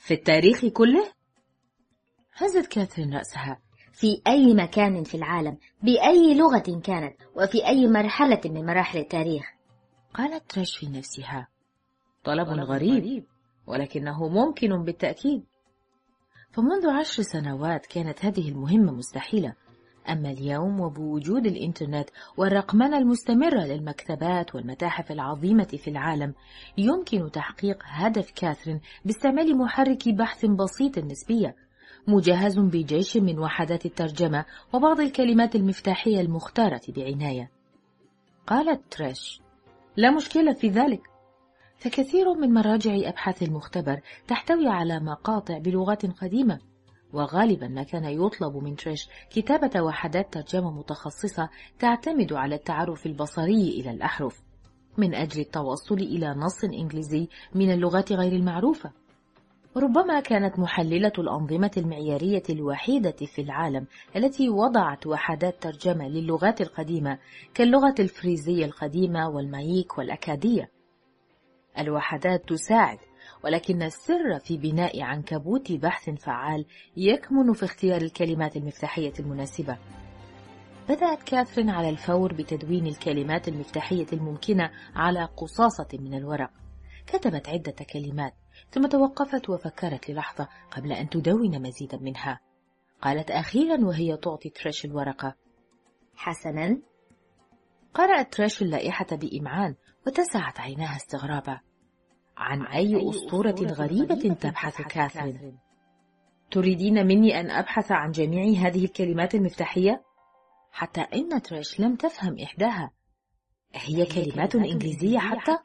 في التاريخ كله؟ هزت كاثرين رأسها. في أي مكان في العالم، بأي لغة كانت، وفي أي مرحلة من مراحل التاريخ. قالت تريش في نفسها: طلب غريب، ولكنه ممكن بالتأكيد. فمنذ 10 سنوات كانت هذه المهمة مستحيلة، أما اليوم وبوجود الإنترنت والرقمنة المستمرة للمكتبات والمتاحف العظيمة في العالم، يمكن تحقيق هدف كاثرين باستعمال محرك بحث بسيط نسبيا، مجهز بجيش من وحدات الترجمة وبعض الكلمات المفتاحية المختارة بعناية. قالت تريش: لا مشكلة في ذلك، فكثير من مراجع أبحاث المختبر تحتوي على مقاطع بلغات قديمة، وغالبا ما كان يطلب من تريش كتابة وحدات ترجمة متخصصة تعتمد على التعرف البصري إلى الأحرف من أجل التوصل إلى نص إنجليزي من اللغات غير المعروفة. ربما كانت محللة الأنظمة المعيارية الوحيدة في العالم التي وضعت وحدات ترجمة للغات القديمة كاللغة الفريزية القديمة والمايك والأكادية. الوحدات تساعد، ولكن السر في بناء عنكبوت بحث فعال يكمن في اختيار الكلمات المفتاحية المناسبة. بدأت كاثرين على الفور بتدوين الكلمات المفتاحية الممكنة على قصاصة من الورق. كتبت عدة كلمات ثم توقفت وفكرت للحظة قبل أن تدون مزيدا منها. قالت أخيرا وهي تعطي تريش الورقة: حسنا. قرأت تريش اللائحة بإمعان وتسعت عيناها استغرابا. عن أي أسطورة غريبة تبحث كاثرين؟ تريدين مني أن أبحث عن جميع هذه الكلمات المفتاحية؟ حتى إن تريش لم تفهم إحداها. هي كلمات إنجليزية حتى؟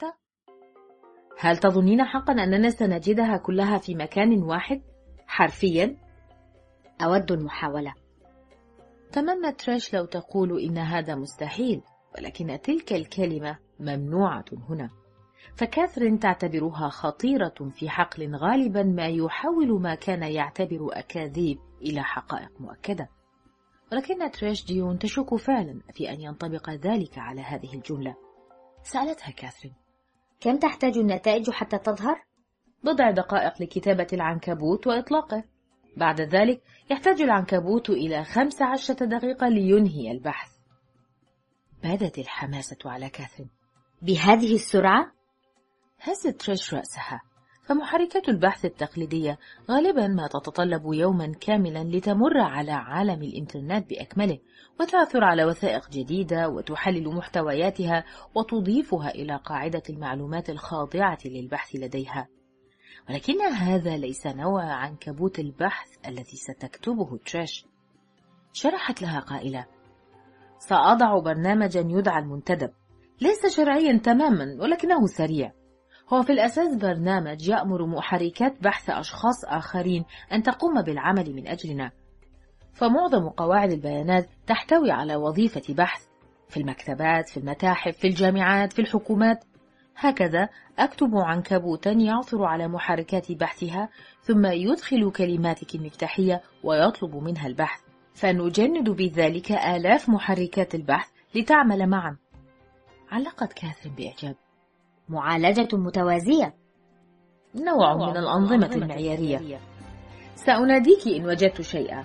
هل تظنين حقا أننا سنجدها كلها في مكان واحد حرفيا؟ أود المحاولة. تمنى تريش لو تقول إن هذا مستحيل، ولكن تلك الكلمة ممنوعة هنا، فكاثرين تعتبرها خطيرة في حقل غالبا ما يحول ما كان يعتبر أكاذيب إلى حقائق مؤكدة. ولكن تريش ديون تشك فعلا في أن ينطبق ذلك على هذه الجملة. سألتها كاثرين: كم تحتاج النتائج حتى تظهر؟ 10 دقائق لكتابة العنكبوت وإطلاقه. بعد ذلك يحتاج العنكبوت إلى 15 دقيقة لينهي البحث. بادت الحماسة على كاثرين. بهذه السرعة؟ هزت تريش رأسها، فمحركات البحث التقليدية غالبا ما تتطلب يوما كاملا لتمر على عالم الإنترنت بأكمله وتعثر على وثائق جديدة وتحلل محتوياتها وتضيفها إلى قاعدة المعلومات الخاضعة للبحث لديها. ولكن هذا ليس نوع عنكبوت البحث الذي ستكتبه تريش. شرحت لها قائلة: سأضع برنامجا يدعى المنتدب، ليس شرعيا تماما ولكنه سريع. هو في الأساس برنامج يأمر محركات بحث أشخاص آخرين أن تقوم بالعمل من أجلنا، فمعظم قواعد البيانات تحتوي على وظيفة بحث في المكتبات، في المتاحف، في الجامعات، في الحكومات. هكذا أكتب عنكبوتا يعثر على محركات بحثها ثم يدخل كلماتك المفتاحية ويطلب منها البحث، فنجند بذلك آلاف محركات البحث لتعمل معا. علقت كاثرين بإعجاب. معالجة متوازية، نوع من الأنظمة المعيارية. سأناديك إن وجدت شيئا.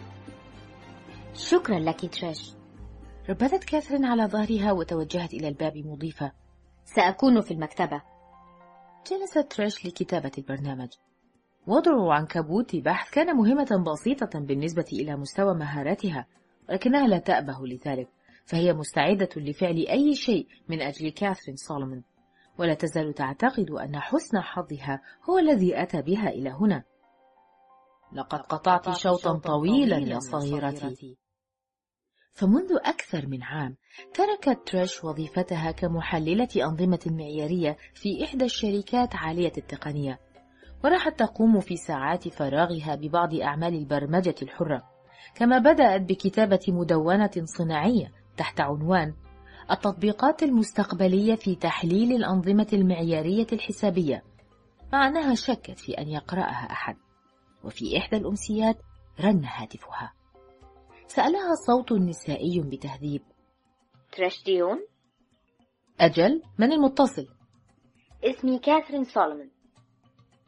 شكرا لك تريش. ربذت كاثرين على ظهرها وتوجهت إلى الباب مضيفة: سأكون في المكتبة. جلست تريش لكتابة البرنامج. وضع عنكبوت بحث كان مهمة بسيطة بالنسبة إلى مستوى مهاراتها، ولكنها لا تأبه لذلك، فهي مستعدة لفعل أي شيء من أجل كاثرين سولومون، ولا تزال تعتقد أن حسن حظها هو الذي أتى بها إلى هنا. لقد قطعت شوطا طويلا يا صغيرتي. فمنذ أكثر من عام تركت تريش وظيفتها كمحللة أنظمة معيارية في إحدى الشركات عالية التقنية، وراحت تقوم في ساعات فراغها ببعض أعمال البرمجة الحرة، كما بدأت بكتابة مدونة صناعية تحت عنوان التطبيقات المستقبلية في تحليل الأنظمة المعيارية الحسابية، مع أنها شكت في أن يقرأها أحد. وفي إحدى الأمسيات رن هاتفها. سألها صوت نسائي بتهذيب: تريش ديون؟ أجل، من المتصل؟ اسمي كاثرين سولومون.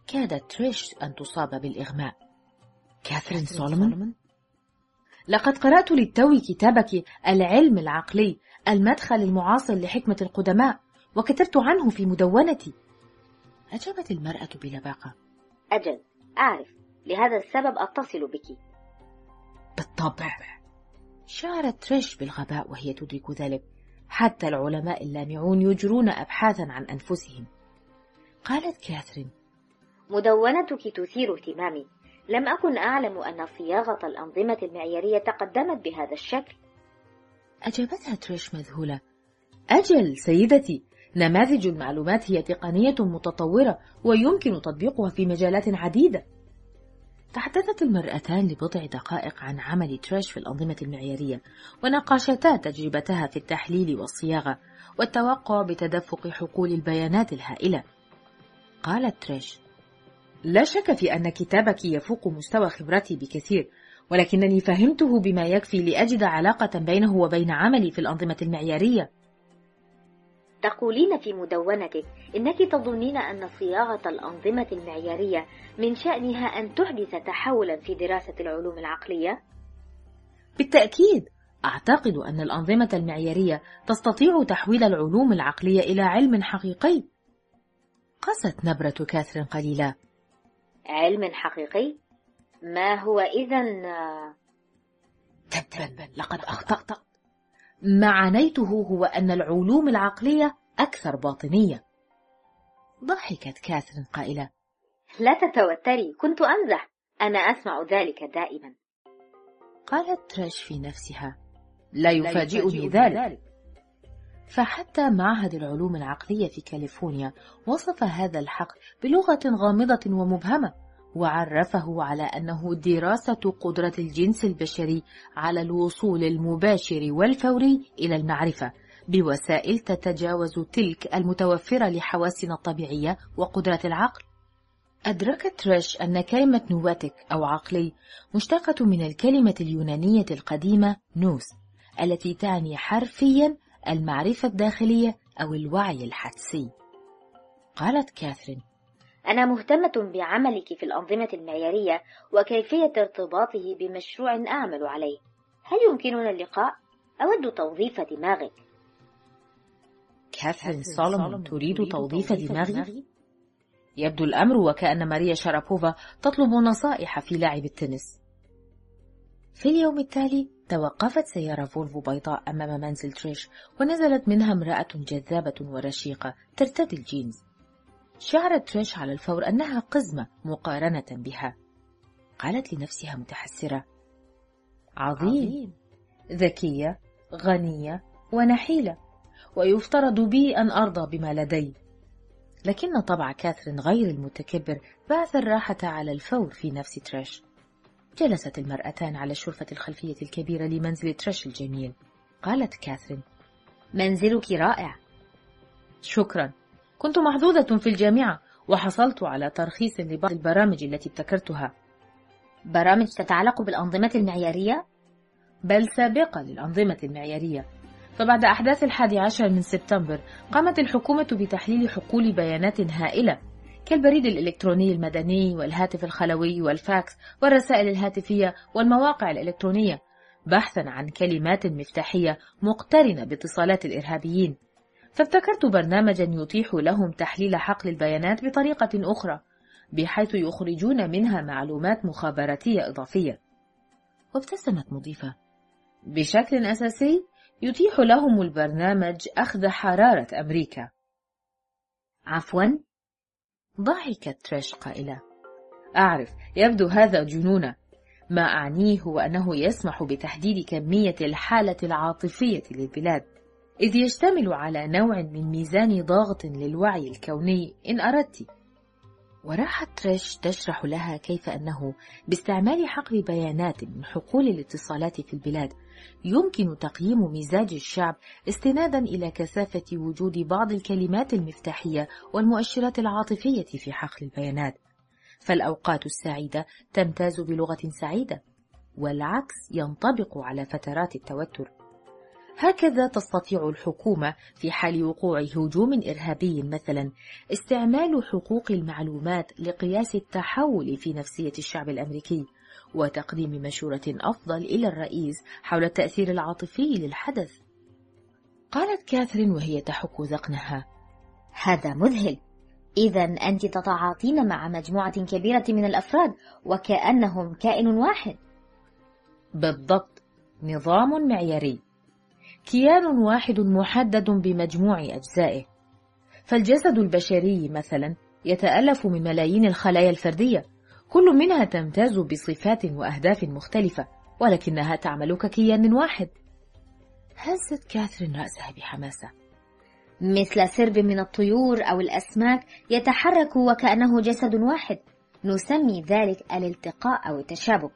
كادت تريش أن تصاب بالإغماء. كاثرين سولومون؟ لقد قرأت للتو كتابك العلم العقلي، المدخل المعاصر لحكمة القدماء، وكتبت عنه في مدونتي. أجابت المرأة بلباقة. أجل، أعرف، لهذا السبب أتصل بك. بالطبع. شعرت تريش بالغباء وهي تدرك ذلك. حتى العلماء اللامعون يجرون أبحاثا عن أنفسهم. قالت كاثرين: مدونتك تثير اهتمامي. لم أكن أعلم أن صياغة الأنظمة المعيارية تقدمت بهذا الشكل. أجابتها تريش مذهولة: أجل سيدتي، نماذج المعلومات هي تقنية متطورة ويمكن تطبيقها في مجالات عديدة. تحدثت المرأتان لبضع دقائق عن عمل تريش في الأنظمة المعيارية، وناقشتا تجربتها في التحليل والصياغة والتوقع بتدفق حقول البيانات الهائلة. قالت تريش: لا شك في أن كتابك يفوق مستوى خبرتي بكثير، ولكنني فهمته بما يكفي لأجد علاقة بينه وبين عملي في الأنظمة المعيارية. تقولين في مدونتك إنك تظنين أن صياغة الأنظمة المعيارية من شأنها أن تحدث تحولا في دراسة العلوم العقلية؟ بالتأكيد، أعتقد أن الأنظمة المعيارية تستطيع تحويل العلوم العقلية إلى علم حقيقي. قست نبرة كاثرين قليلا. علم حقيقي؟ ما هو إذن؟ تبا، لقد أخطأت. ما عنيته هو أن العلوم العقلية أكثر باطنية. ضحكت كاثرين قائلة: لا تتوتري، كنت أمزح، أنا أسمع ذلك دائما. قالت تريش في نفسها: لا يفاجئني ذلك. فحتى معهد العلوم العقلية في كاليفورنيا وصف هذا الحقل بلغة غامضة ومبهمة، وعرفه على أنه دراسة قدرة الجنس البشري على الوصول المباشر والفوري إلى المعرفة بوسائل تتجاوز تلك المتوفرة لحواسنا الطبيعية وقدرة العقل. أدركت تريش أن كلمة نواتيك أو عقلي مشتقة من الكلمة اليونانية القديمة نوس، التي تعني حرفيا المعرفة الداخلية أو الوعي الحدسي. قالت كاثرين: أنا مهتمة بعملك في الأنظمة المعيارية وكيفية ارتباطه بمشروع أعمل عليه. هل يمكننا اللقاء؟ أود توظيف دماغك. كاثرين سولومون تريد توظيف دماغي؟ يبدو الأمر وكأن ماريا شارابوفا تطلب نصائح في لعب التنس. في اليوم التالي توقفت سيارة فولفو بيضاء أمام منزل تريش، ونزلت منها امرأة جذابة ورشيقة ترتدي الجينز. شعرت تريش على الفور أنها قزمة مقارنة بها. قالت لنفسها متحسرة: عظيم، ذكية، غنية، ونحيلة، ويفترض بي أن أرضى بما لدي. لكن طبع كاثرين غير المتكبر بعث الراحة على الفور في نفس تريش. جلست المرأتان على الشرفة الخلفية الكبيرة لمنزل تريش الجميل. قالت كاثرين: منزلك رائع. شكرا، كنت محظوظة في الجامعة وحصلت على ترخيص لبعض البرامج التي ابتكرتها. برامج تتعلق بالأنظمة المعيارية؟ بل سابقة للأنظمة المعيارية. فبعد أحداث 11 من سبتمبر قامت الحكومة بتحليل حقول بيانات هائلة كالبريد الإلكتروني المدني والهاتف الخلوي والفاكس والرسائل الهاتفية والمواقع الإلكترونية، بحثا عن كلمات مفتاحية مقترنة باتصالات الإرهابيين. فابتكرت برنامجا يتيح لهم تحليل حقل البيانات بطريقة أخرى، بحيث يخرجون منها معلومات مخابراتية إضافية. وابتسمت مضيفة: بشكل أساسي يتيح لهم البرنامج أخذ حرارة أمريكا. عفوا؟ ضحكت تريش قائلة: أعرف، يبدو هذا جنونا. ما أعنيه هو أنه يسمح بتحديد كمية الحالة العاطفية للبلاد، إذ يشتمل على نوع من ميزان ضاغط للوعي الكوني إن أردت. وراحت تريش تشرح لها كيف أنه باستعمال حقل بيانات من حقول الاتصالات في البلاد يمكن تقييم مزاج الشعب استنادا إلى كثافة وجود بعض الكلمات المفتاحية والمؤشرات العاطفية في حقل البيانات. فالأوقات السعيدة تمتاز بلغة سعيدة، والعكس ينطبق على فترات التوتر. هكذا تستطيع الحكومة في حال وقوع هجوم إرهابي مثلا استعمال حقوق المعلومات لقياس التحول في نفسية الشعب الأمريكي وتقديم مشورة أفضل إلى الرئيس حول التأثير العاطفي للحدث. قالت كاثرين وهي تحك ذقنها: هذا مذهل. إذا أنت تتعاطين مع مجموعة كبيرة من الأفراد وكأنهم كائن واحد. بالضبط، نظام معياري، كيان واحد محدد بمجموع أجزائه. فالجسد البشري مثلا يتألف من ملايين الخلايا الفردية، كل منها تمتاز بصفات وأهداف مختلفة، ولكنها تعمل ككيان واحد. هزت كاثرين رأسها بحماسة. مثل سرب من الطيور أو الأسماك يتحرك وكأنه جسد واحد، نسمي ذلك الالتقاء أو التشابك.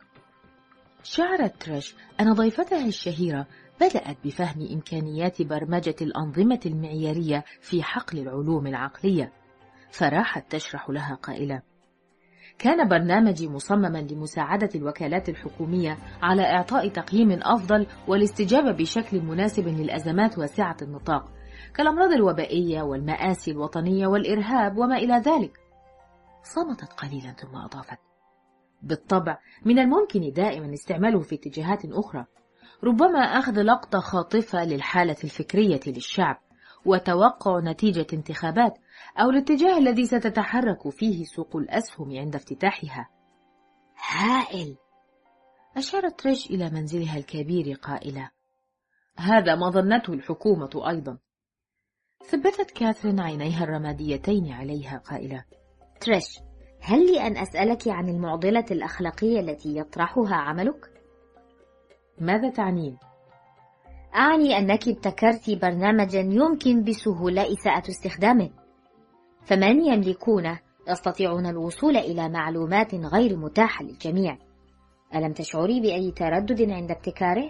شعرت تريش أن ضيفتها الشهيرة بدأت بفهم إمكانيات برمجة الأنظمة المعيارية في حقل العلوم العقلية، فراحت تشرح لها قائلة: كان برنامجي مصمما لمساعدة الوكالات الحكومية على إعطاء تقييم أفضل والاستجابة بشكل مناسب للأزمات واسعة النطاق كالأمراض الوبائية والمآسي الوطنية والإرهاب وما إلى ذلك. صمتت قليلا ثم أضافت: بالطبع من الممكن دائما استعماله في اتجاهات أخرى، ربما أخذ لقطة خاطفة للحالة الفكرية للشعب وتوقع نتيجة انتخابات أو الاتجاه الذي ستتحرك فيه سوق الأسهم عند افتتاحها. هائل. أشارت تريش إلى منزلها الكبير قائلة: هذا ما ظنته الحكومة أيضا. ثبتت كاثرين عينيها الرماديتين عليها قائلة: تريش، هل لي أن أسألك عن المعضلة الأخلاقية التي يطرحها عملك؟ ماذا تعنين؟ أعني أنك ابتكرت برنامجا يمكن بسهولة إساءة استخدامه، فمن يملكونه يستطيعون الوصول إلى معلومات غير متاحة للجميع. ألم تشعري بأي تردد عند ابتكاره؟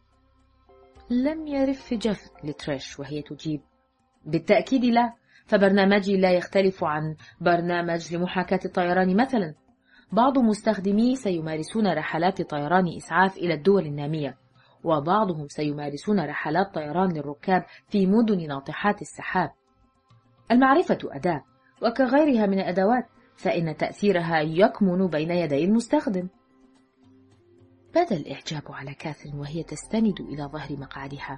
لم يرف جفن لتريش وهي تجيب: بالتأكيد لا، فبرنامجي لا يختلف عن برنامج لمحاكاة الطيران مثلا. بعض مستخدميه سيمارسون رحلات طيران إسعاف إلى الدول النامية، وبعضهم سيمارسون رحلات طيران للركاب في مدن ناطحات السحاب. المعرفة أداة، وكغيرها من الأدوات فإن تأثيرها يكمن بين يدي المستخدم. بدا الإعجاب على كاثرين وهي تستند إلى ظهر مقعدها.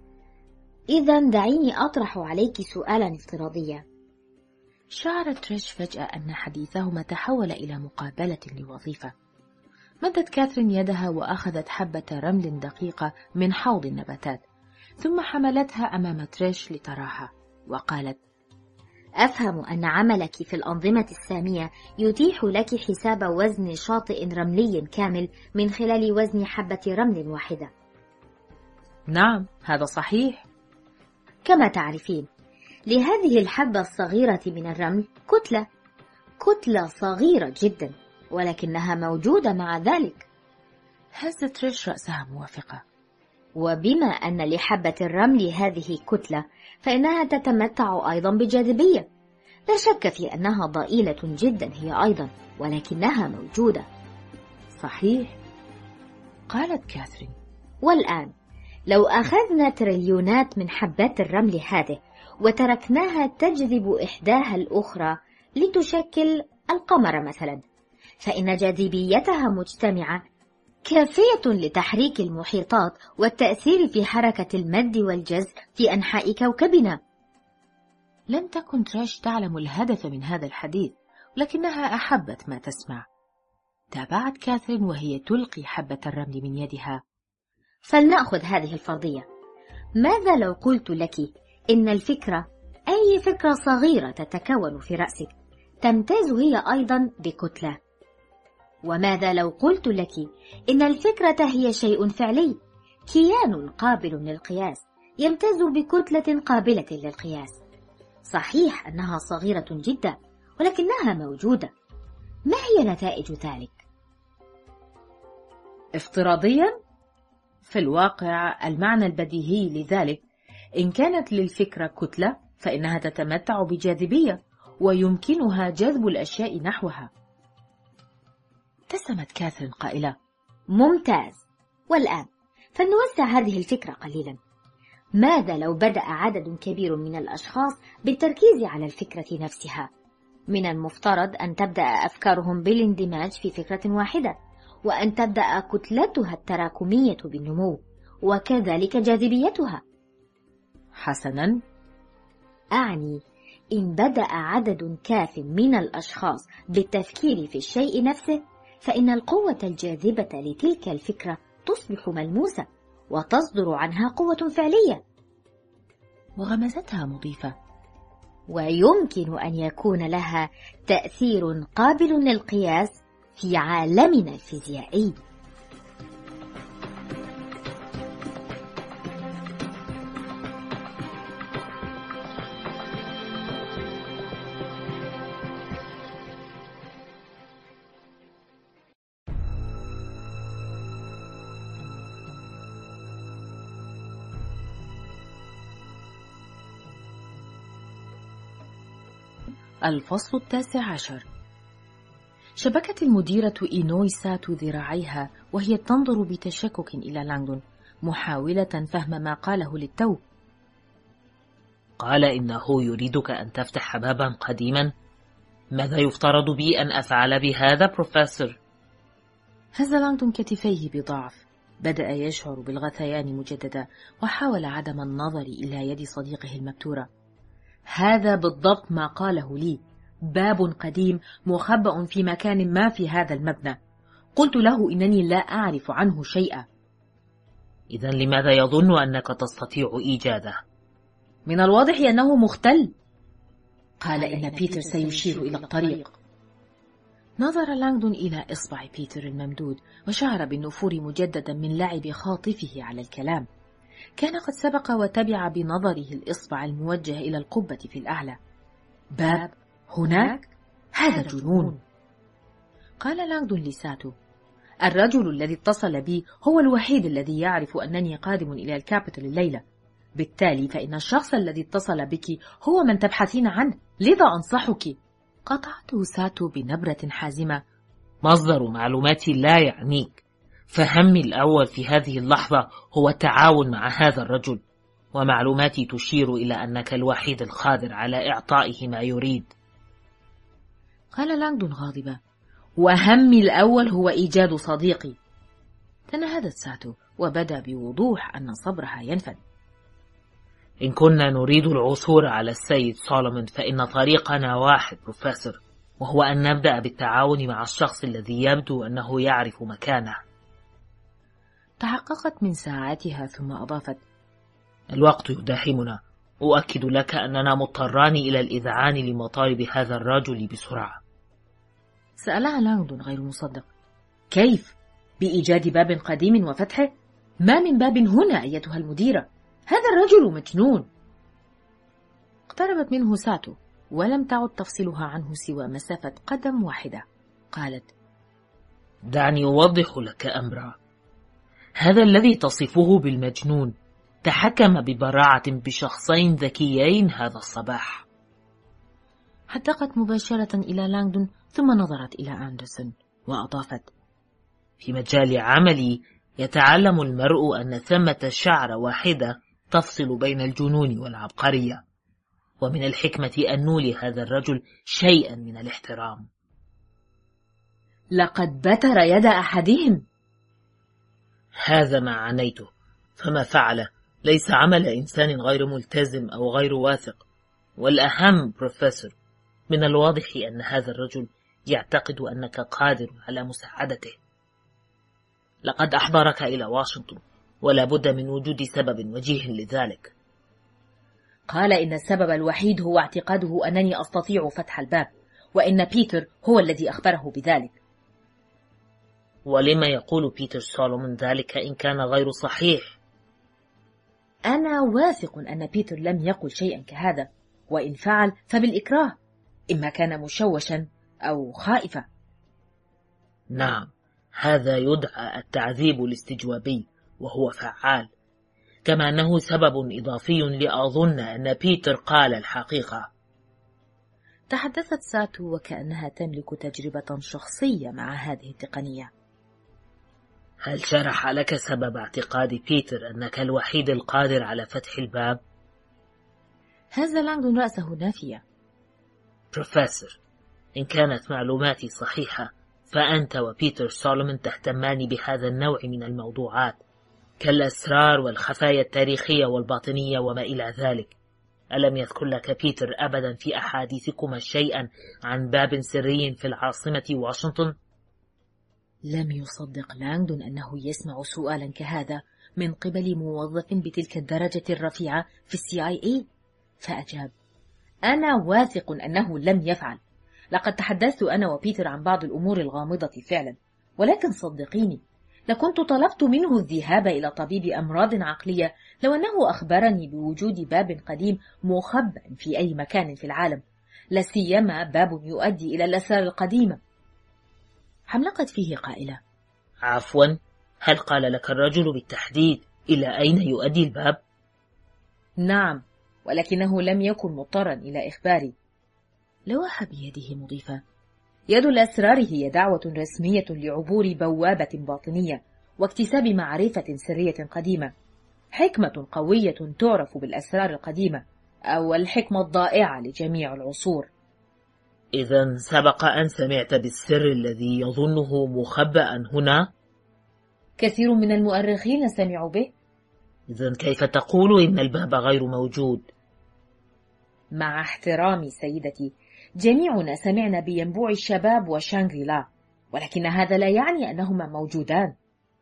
إذا دعيني أطرح عليك سؤالا افتراضيا. شعرت تريش فجأة أن حديثهما تحول إلى مقابلة لوظيفة. مدت كاثرين يدها وأخذت حبة رمل دقيقة من حوض النباتات، ثم حملتها أمام تريش لتراها، وقالت: أفهم أن عملك في الأنظمة السامية يتيح لك حساب وزن شاطئ رملي كامل من خلال وزن حبة رمل واحدة. نعم، هذا صحيح. كما تعرفين، لهذه الحبة الصغيرة من الرمل كتلة صغيرة جدا، ولكنها موجودة مع ذلك. هزت تريش رأسها موافقة. وبما أن لحبة الرمل هذه كتلة، فإنها تتمتع أيضا بجاذبية. لا شك في أنها ضئيلة جدا هي أيضا، ولكنها موجودة. صحيح، قالت كاثرين. والآن لو أخذنا تريليونات من حبات الرمل هذه وتركناها تجذب إحداها الأخرى لتشكل القمر مثلا، فإن جاذبيتها مجتمعة كافية لتحريك المحيطات والتأثير في حركة المد والجزر في أنحاء كوكبنا. لم تكن تريش تعلم الهدف من هذا الحديث، لكنها أحبت ما تسمع. تابعت كاثرين وهي تلقي حبة الرمل من يدها. فلنأخذ هذه الفرضية. ماذا لو قلت لك إن الفكرة، أي فكرة صغيرة تتكون في رأسك، تمتاز هي أيضا بكتلة؟ وماذا لو قلت لك إن الفكرة هي شيء فعلي، كيان قابل للقياس، يمتاز بكتلة قابلة للقياس؟ صحيح أنها صغيرة جدا، ولكنها موجودة. ما هي نتائج ذلك؟ افتراضيا؟ في الواقع المعنى البديهي لذلك، إن كانت للفكرة كتلة فإنها تتمتع بجاذبية ويمكنها جذب الأشياء نحوها. ابتسمت كاثرين قائلة: ممتاز. والآن فلنوسع هذه الفكرة قليلا. ماذا لو بدأ عدد كبير من الأشخاص بالتركيز على الفكرة نفسها؟ من المفترض أن تبدأ أفكارهم بالاندماج في فكرة واحدة، وأن تبدأ كتلتها التراكمية بالنمو، وكذلك جاذبيتها. حسناً، أعني إن بدأ عدد كاف من الأشخاص بالتفكير في الشيء نفسه، فإن القوة الجاذبة لتلك الفكرة تصبح ملموسة، وتصدر عنها قوة فعلية. وغمزتها مضيفة: ويمكن أن يكون لها تأثير قابل للقياس في عالمنا الفيزيائي. الفصل 19. شبكت المديرة إينوي ساتو ذراعيها وهي تنظر بتشكك إلى لانغدون، محاولة فهم ما قاله للتو. قال إنه يريدك أن تفتح بابا قديما. ماذا يفترض بي أن أفعل بهذا بروفيسور؟ هز لانغدون كتفيه بضعف، بدأ يشعر بالغثيان مجددا، وحاول عدم النظر إلى يد صديقه المبتورة. هذا بالضبط ما قاله لي، باب قديم مخبأ في مكان ما في هذا المبنى. قلت له إنني لا أعرف عنه شيئا. إذن لماذا يظن أنك تستطيع إيجاده؟ من الواضح أنه مختل. قال إن بيتر سيشير إلى الطريق. نظر لانغدون إلى إصبع بيتر الممدود، وشعر بالنفور مجددا من لعب خاطفه على الكلام. كان قد سبق وتبع بنظره الإصبع الموجه إلى القبة في الأعلى. باب هناك؟ هذا جنون. قال لانغدون لساتو: الرجل الذي اتصل بي هو الوحيد الذي يعرف أنني قادم إلى الكابيتال الليلة، بالتالي فإن الشخص الذي اتصل بك هو من تبحثين عنه، لذا أنصحك. قطعته ساتو بنبرة حازمة: مصدر معلوماتي لا يعنيك. فهمي الأول في هذه اللحظة هو التعاون مع هذا الرجل، ومعلوماتي تشير إلى أنك الوحيد القادر على إعطائه ما يريد. قال لانغدون غاضبا: وهمي الأول هو إيجاد صديقي. تنهدت ساتو، وبدا بوضوح أن صبرها ينفد. إن كنا نريد العثور على السيد سولومون فإن طريقنا واحد بروفيسور، وهو أن نبدأ بالتعاون مع الشخص الذي يبدو أنه يعرف مكانه. تحققت من ساعاتها ثم أضافت: الوقت يداهمنا. أؤكد لك أننا مضطران إلى الإذعان لمطالب هذا الرجل بسرعة. سألها لانغدون غير مصدق: كيف؟ بإيجاد باب قديم وفتحه؟ ما من باب هنا أيتها المديرة، هذا الرجل مجنون. اقتربت منه ساتو، ولم تعد تفصلها عنه سوى مسافة قدم واحدة. قالت: دعني أوضح لك أمرا. هذا الذي تصفه بالمجنون تحكم ببراعة بشخصين ذكيين هذا الصباح. حدقت مباشرة إلى لانغدون ثم نظرت إلى أندرسون وأضافت: في مجال عملي يتعلم المرء أن ثمة شعرة واحدة تفصل بين الجنون والعبقرية، ومن الحكمة أن نولي هذا الرجل شيئا من الاحترام. لقد بتر يد أحدهم. هذا ما عنيته، فما فعله ليس عمل إنسان غير ملتزم أو غير واثق. والأهم بروفيسور، من الواضح أن هذا الرجل يعتقد أنك قادر على مساعدته. لقد أحضرك إلى واشنطن، ولا بد من وجود سبب وجيه لذلك. قال إن السبب الوحيد هو اعتقاده أنني أستطيع فتح الباب، وإن بيتر هو الذي أخبره بذلك. ولما يقول بيتر سولومون ذلك إن كان غير صحيح؟ أنا واثق أن بيتر لم يقل شيئا كهذا، وإن فعل فبالإكراه، إما كان مشوشا أو خائفا. نعم، هذا يدعى التعذيب الاستجوابي، وهو فعال، كما أنه سبب إضافي لأظن أن بيتر قال الحقيقة. تحدثت ساتو وكأنها تملك تجربة شخصية مع هذه التقنية. هل شرح لك سبب اعتقاد بيتر أنك الوحيد القادر على فتح الباب؟ هز لانغدون رأسه نافية. بروفيسور، إن كانت معلوماتي صحيحة فأنت وبيتر سولومون تهتمان بهذا النوع من الموضوعات كالأسرار والخفايا التاريخية والباطنية وما إلى ذلك. ألم يذكر لك بيتر أبدا في أحاديثكما شيئا عن باب سري في العاصمة واشنطن؟ لم يصدق لانغدون أنه يسمع سؤالا كهذا من قبل موظف بتلك الدرجة الرفيعة في CIA، فأجاب: أنا واثق أنه لم يفعل. لقد تحدثت أنا وبيتر عن بعض الأمور الغامضة فعلا، ولكن صدقيني لكنت طلبت منه الذهاب إلى طبيب أمراض عقلية لو أنه أخبرني بوجود باب قديم مخبأ في أي مكان في العالم، لا سيما باب يؤدي إلى الأسرار القديمة. حملقت فيه قائلة: عفوا، هل قال لك الرجل بالتحديد إلى أين يؤدي الباب؟ نعم، ولكنه لم يكن مضطرا إلى إخباري. لوح بيده مضيفة: يد الأسرار هي دعوة رسمية لعبور بوابة باطنية واكتساب معرفة سرية قديمة، حكمة قوية تعرف بالأسرار القديمة، أو الحكمة الضائعة لجميع العصور. إذن سبق أن سمعت بالسر الذي يظنه مخبأ هنا؟ كثير من المؤرخين سمعوا به. إذن كيف تقول إن الباب غير موجود؟ مع احترامي سيدتي، جميعنا سمعنا بينبوع الشباب وشانغري لا، ولكن هذا لا يعني أنهما موجودان.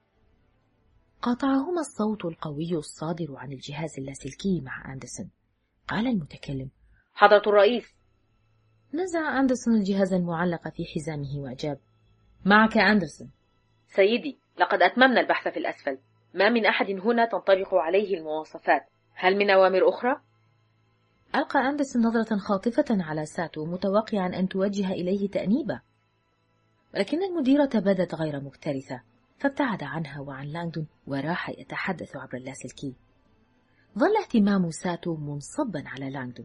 قاطعهما الصوت القوي الصادر عن الجهاز اللاسلكي مع أندرسون. قال المتكلم: حضرة الرئيس. نزع أندرسون الجهاز المعلق في حزامه وأجاب: معك أندرسون. سيدي، لقد أتممنا البحث في الأسفل، ما من أحد هنا تنطبق عليه المواصفات. هل من أوامر أخرى؟ ألقى أندرسون نظرة خاطفة على ساتو متوقعا أن توجه إليه تأنيبة، ولكن المديرة بدت غير مكترثة، فابتعد عنها وعن لانغدون وراح يتحدث عبر اللاسلكي. ظل اهتمام ساتو منصبا على لانغدون.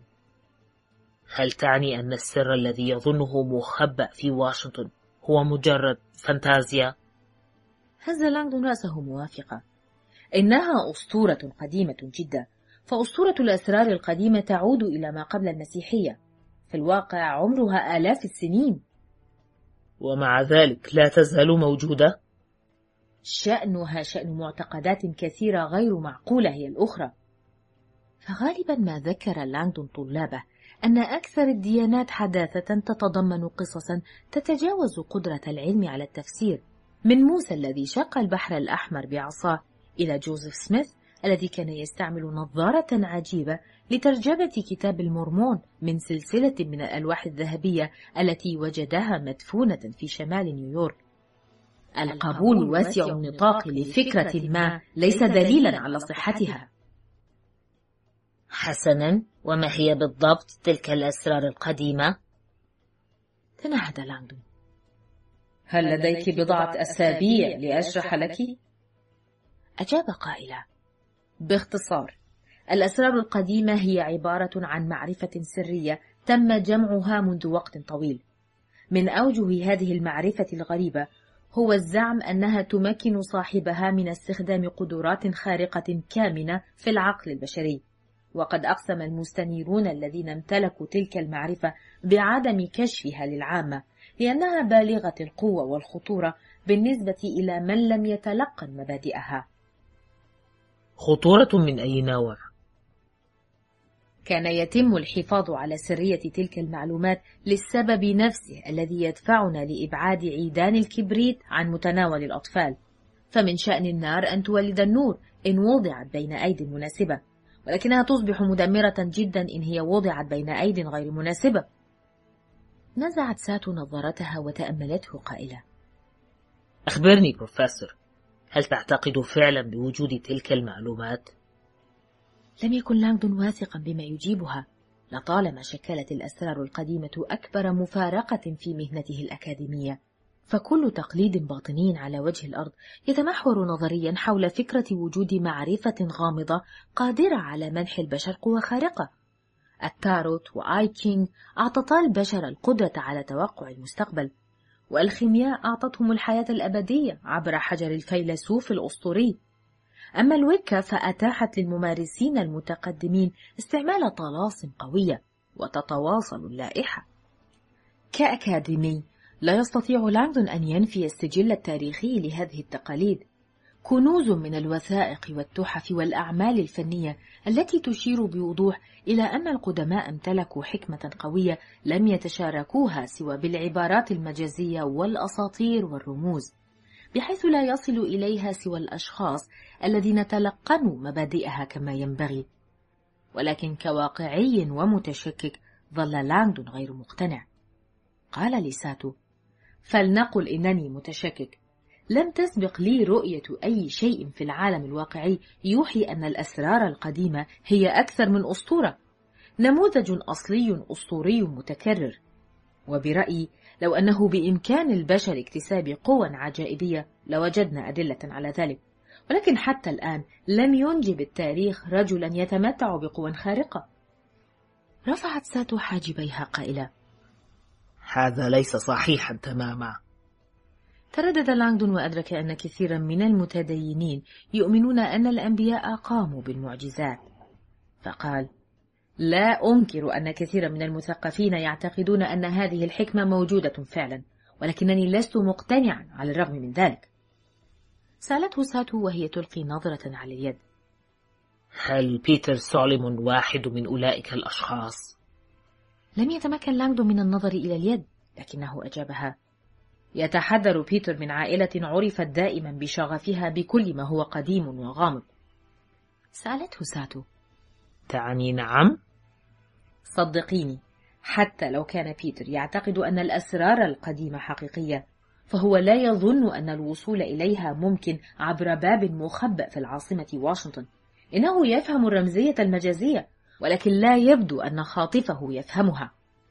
هل تعني أن السر الذي يظنه مخبأ في واشنطن هو مجرد فانتازيا؟ هز لانغدون رأسه موافقة. إنها أسطورة قديمة جدا، فأسطورة الأسرار القديمة تعود إلى ما قبل المسيحية، في الواقع عمرها آلاف السنين. ومع ذلك لا تزال موجودة؟ شأنها شأن معتقدات كثيرة غير معقولة هي الأخرى. فغالبا ما ذكر لانغدون طلابه أن أكثر الديانات حداثة تتضمن قصصا تتجاوز قدرة العلم على التفسير، من موسى الذي شق البحر الأحمر بعصاه إلى جوزيف سميث الذي كان يستعمل نظارة عجيبة لترجمة كتاب المورمون من سلسلة من الألواح الذهبية التي وجدها مدفونة في شمال نيويورك. القبول واسع النطاق لفكرة ما ليس دليلا على صحتها. حسنا، وما هي بالضبط تلك الأسرار القديمة؟ تنهد لانغدون. هل لديك بضعة أسابيع لأشرح لك؟ أجاب قائلا: باختصار، الأسرار القديمة هي عبارة عن معرفة سرية تم جمعها منذ وقت طويل. من أوجه هذه المعرفة الغريبة هو الزعم أنها تمكن صاحبها من استخدام قدرات خارقة كامنة في العقل البشري، وقد أقسم المستنيرون الذين امتلكوا تلك المعرفة بعدم كشفها للعامة، لأنها بالغة القوة والخطورة بالنسبة إلى من لم يتلقن مبادئها. خطورة من أي نوع؟ كان يتم الحفاظ على سرية تلك المعلومات للسبب نفسه الذي يدفعنا لإبعاد عيدان الكبريت عن متناول الأطفال، فمن شأن النار أن تولد النور إن وضعت بين أيدي مناسبة، ولكنها تصبح مدمرة جدا إن هي وضعت بين أيدي غير مناسبة. نزعت ساتو نظارتها وتأملته قائلة: أخبرني بروفيسور، هل تعتقد فعلا بوجود تلك المعلومات؟ لم يكن لانغدون واثقا بما يجيبها، لطالما شكلت الأسرار القديمة أكبر مفارقة في مهنته الأكاديمية، فكل تقليد باطني على وجه الأرض يتمحور نظريا حول فكرة وجود معرفة غامضة قادرة على منح البشر قوة خارقة. التاروت وآي كينغ أعطتا البشر القدرة على توقع المستقبل، والخيمياء أعطتهم الحياة الأبدية عبر حجر الفيلسوف الأسطوري. أما الويكا فأتاحت للممارسين المتقدمين استعمال طلاسم قوية وتتواصل اللائحة. كأكاديمي لا يستطيع لانغدون أن ينفي السجل التاريخي لهذه التقاليد، كنوز من الوثائق والتحف والأعمال الفنية التي تشير بوضوح إلى أن القدماء امتلكوا حكمة قوية لم يتشاركوها سوى بالعبارات المجازية والأساطير والرموز، بحيث لا يصل إليها سوى الأشخاص الذين تلقنوا مبادئها كما ينبغي. ولكن كواقعي ومتشكك ظل لانغدون غير مقتنع. قال لساتو: فلنقل إنني متشكك. لم تسبق لي رؤية أي شيء في العالم الواقعي يوحي أن الأسرار القديمة هي أكثر من أسطورة، نموذج أصلي أسطوري متكرر. وبرأيي لو أنه بإمكان البشر اكتساب قوى عجائبية لوجدنا أدلة على ذلك، ولكن حتى الآن لم ينجب التاريخ رجلا يتمتع بقوى خارقة. رفعت ساتو حاجبيها قائلة: هذا ليس صحيحا تماما. تردد لانغدون وأدرك أن كثيرا من المتدينين يؤمنون أن الأنبياء قاموا بالمعجزات، فقال: لا أنكر أن كثيرا من المثقفين يعتقدون أن هذه الحكمة موجودة فعلا، ولكنني لست مقتنعا على الرغم من ذلك. سألته ساتو وهي تلقي نظرة على اليد: هل بيتر سوليمون واحد من أولئك الأشخاص؟ لم يتمكن لانغدون من النظر إلى اليد، لكنه أجابها: يتحدر بيتر من عائلة عرفت دائما بشغفها بكل ما هو قديم وغامض. سألته ساتو: تعني نعم؟ صدقيني، حتى لو كان بيتر يعتقد أن الأسرار القديمة حقيقية، فهو لا يظن أن الوصول إليها ممكن عبر باب مخبأ في العاصمة واشنطن. إنه يفهم الرمزية المجازية، ولكن لا يبدو أن خاطفه يفهمها.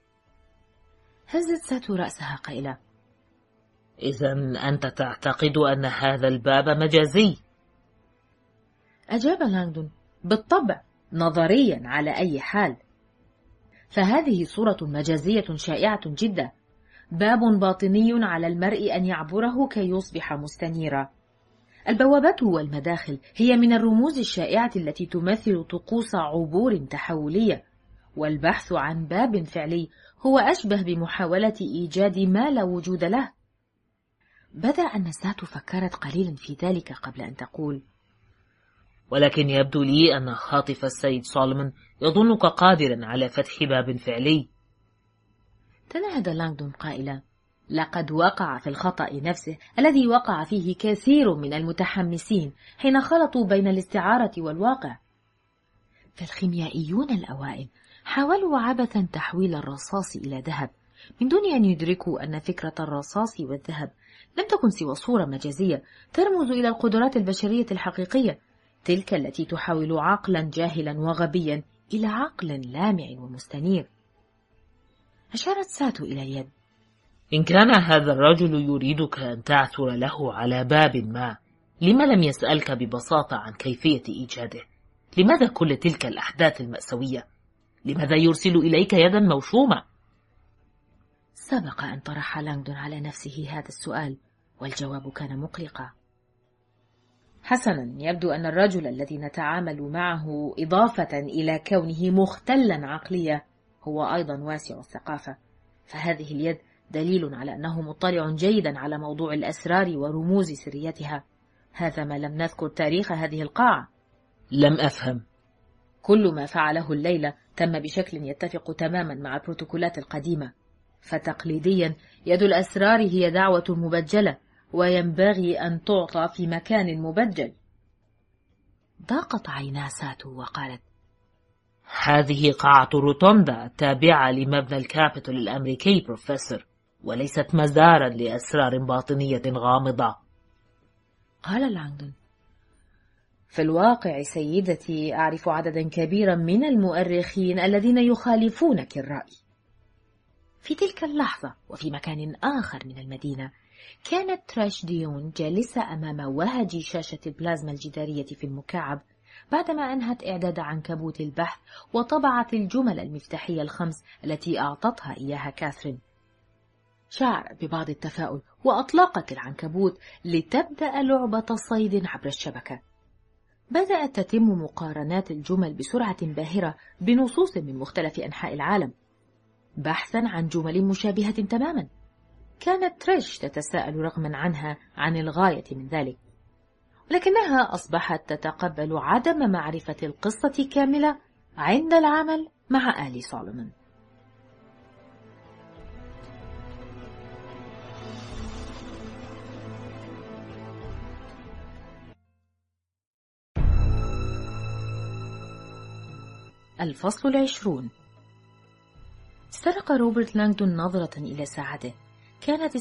هزت ساتو رأسها قائلة: إذن أنت تعتقد أن هذا الباب مجازي؟ أجاب لانغدون: بالطبع، نظريا على أي حال، فهذه صورة مجازية شائعة جدا، باب باطني على المرء أن يعبره كي يصبح مستنيرا. البوابات والمداخل هي من الرموز الشائعة التي تمثل طقوس عبور تحولية، والبحث عن باب فعلي هو أشبه بمحاولة إيجاد ما لا وجود له. بدا أن ساتو فكرت قليلا في ذلك قبل أن تقول: ولكن يبدو لي أن خاطف السيد سوليمون يظنك قادرا على فتح باب فعلي. تنهد لانغدون قائلا: لقد وقع في الخطأ نفسه الذي وقع فيه كثير من المتحمسين حين خلطوا بين الاستعارة والواقع. فالخيميائيون الأوائل حاولوا عبثا تحويل الرصاص إلى ذهب من دون أن يدركوا أن فكرة الرصاص والذهب لم تكن سوى صورة مجازية ترمز إلى القدرات البشرية الحقيقية، تلك التي تحول عقلا جاهلا وغبيا إلى عقل لامع ومستنير. أشارت ساتو إلى اليد: إن كان هذا الرجل يريدك أن تعثر له على باب ما، لما لم يسألك ببساطة عن كيفية إيجاده؟ لماذا كل تلك الأحداث المأساوية؟ لماذا يرسل إليك يدا موشومة؟ سبق أن طرح لانغدون على نفسه هذا السؤال، والجواب كان مقلقا. حسنا، يبدو أن الرجل الذي نتعامل معه إضافة إلى كونه مختلا عقليا هو أيضا واسع الثقافة، فهذه اليد دليل على أنه مطلع جيدا على موضوع الأسرار ورموز سريتها. هذا ما لم نذكر تاريخ هذه القاعة. لم أفهم. كل ما فعله الليلة تم بشكل يتفق تماما مع البروتوكولات القديمة، فتقليديا يد الأسرار هي دعوة مبجلة، وينبغي أن تعطى في مكان مبجل. ضاقت عينا ساتو وقالت: هذه قاعة روتوندا التابعة لمبنى الكابيتول الأمريكي بروفيسور، وليست مزارا لأسرار باطنية غامضة. قال لانغدون: في الواقع سيدتي أعرف عددا كبيرا من المؤرخين الذين يخالفونك الرأي. في تلك اللحظة وفي مكان آخر من المدينة كانت تراش ديون جالسة أمام وهج شاشة البلازما الجدارية في المكعب بعدما أنهت إعداد عنكبوت البحث وطبعت الجمل المفتاحية الخمس التي أعطتها إياها كاثرين. شعر ببعض التفاؤل وأطلقت العنكبوت لتبدأ لعبة صيد عبر الشبكة. بدأت تتم مقارنات الجمل بسرعة باهرة بنصوص من مختلف أنحاء العالم، بحثا عن جمل مشابهة تماما. كانت تريش تتساءل رغما عنها عن الغاية من ذلك، ولكنها أصبحت تتقبل عدم معرفة القصة كاملة عند العمل مع آل سولومون. الفصل 20. استرق روبرت لانغدون نظرة إلى ساعته. كانت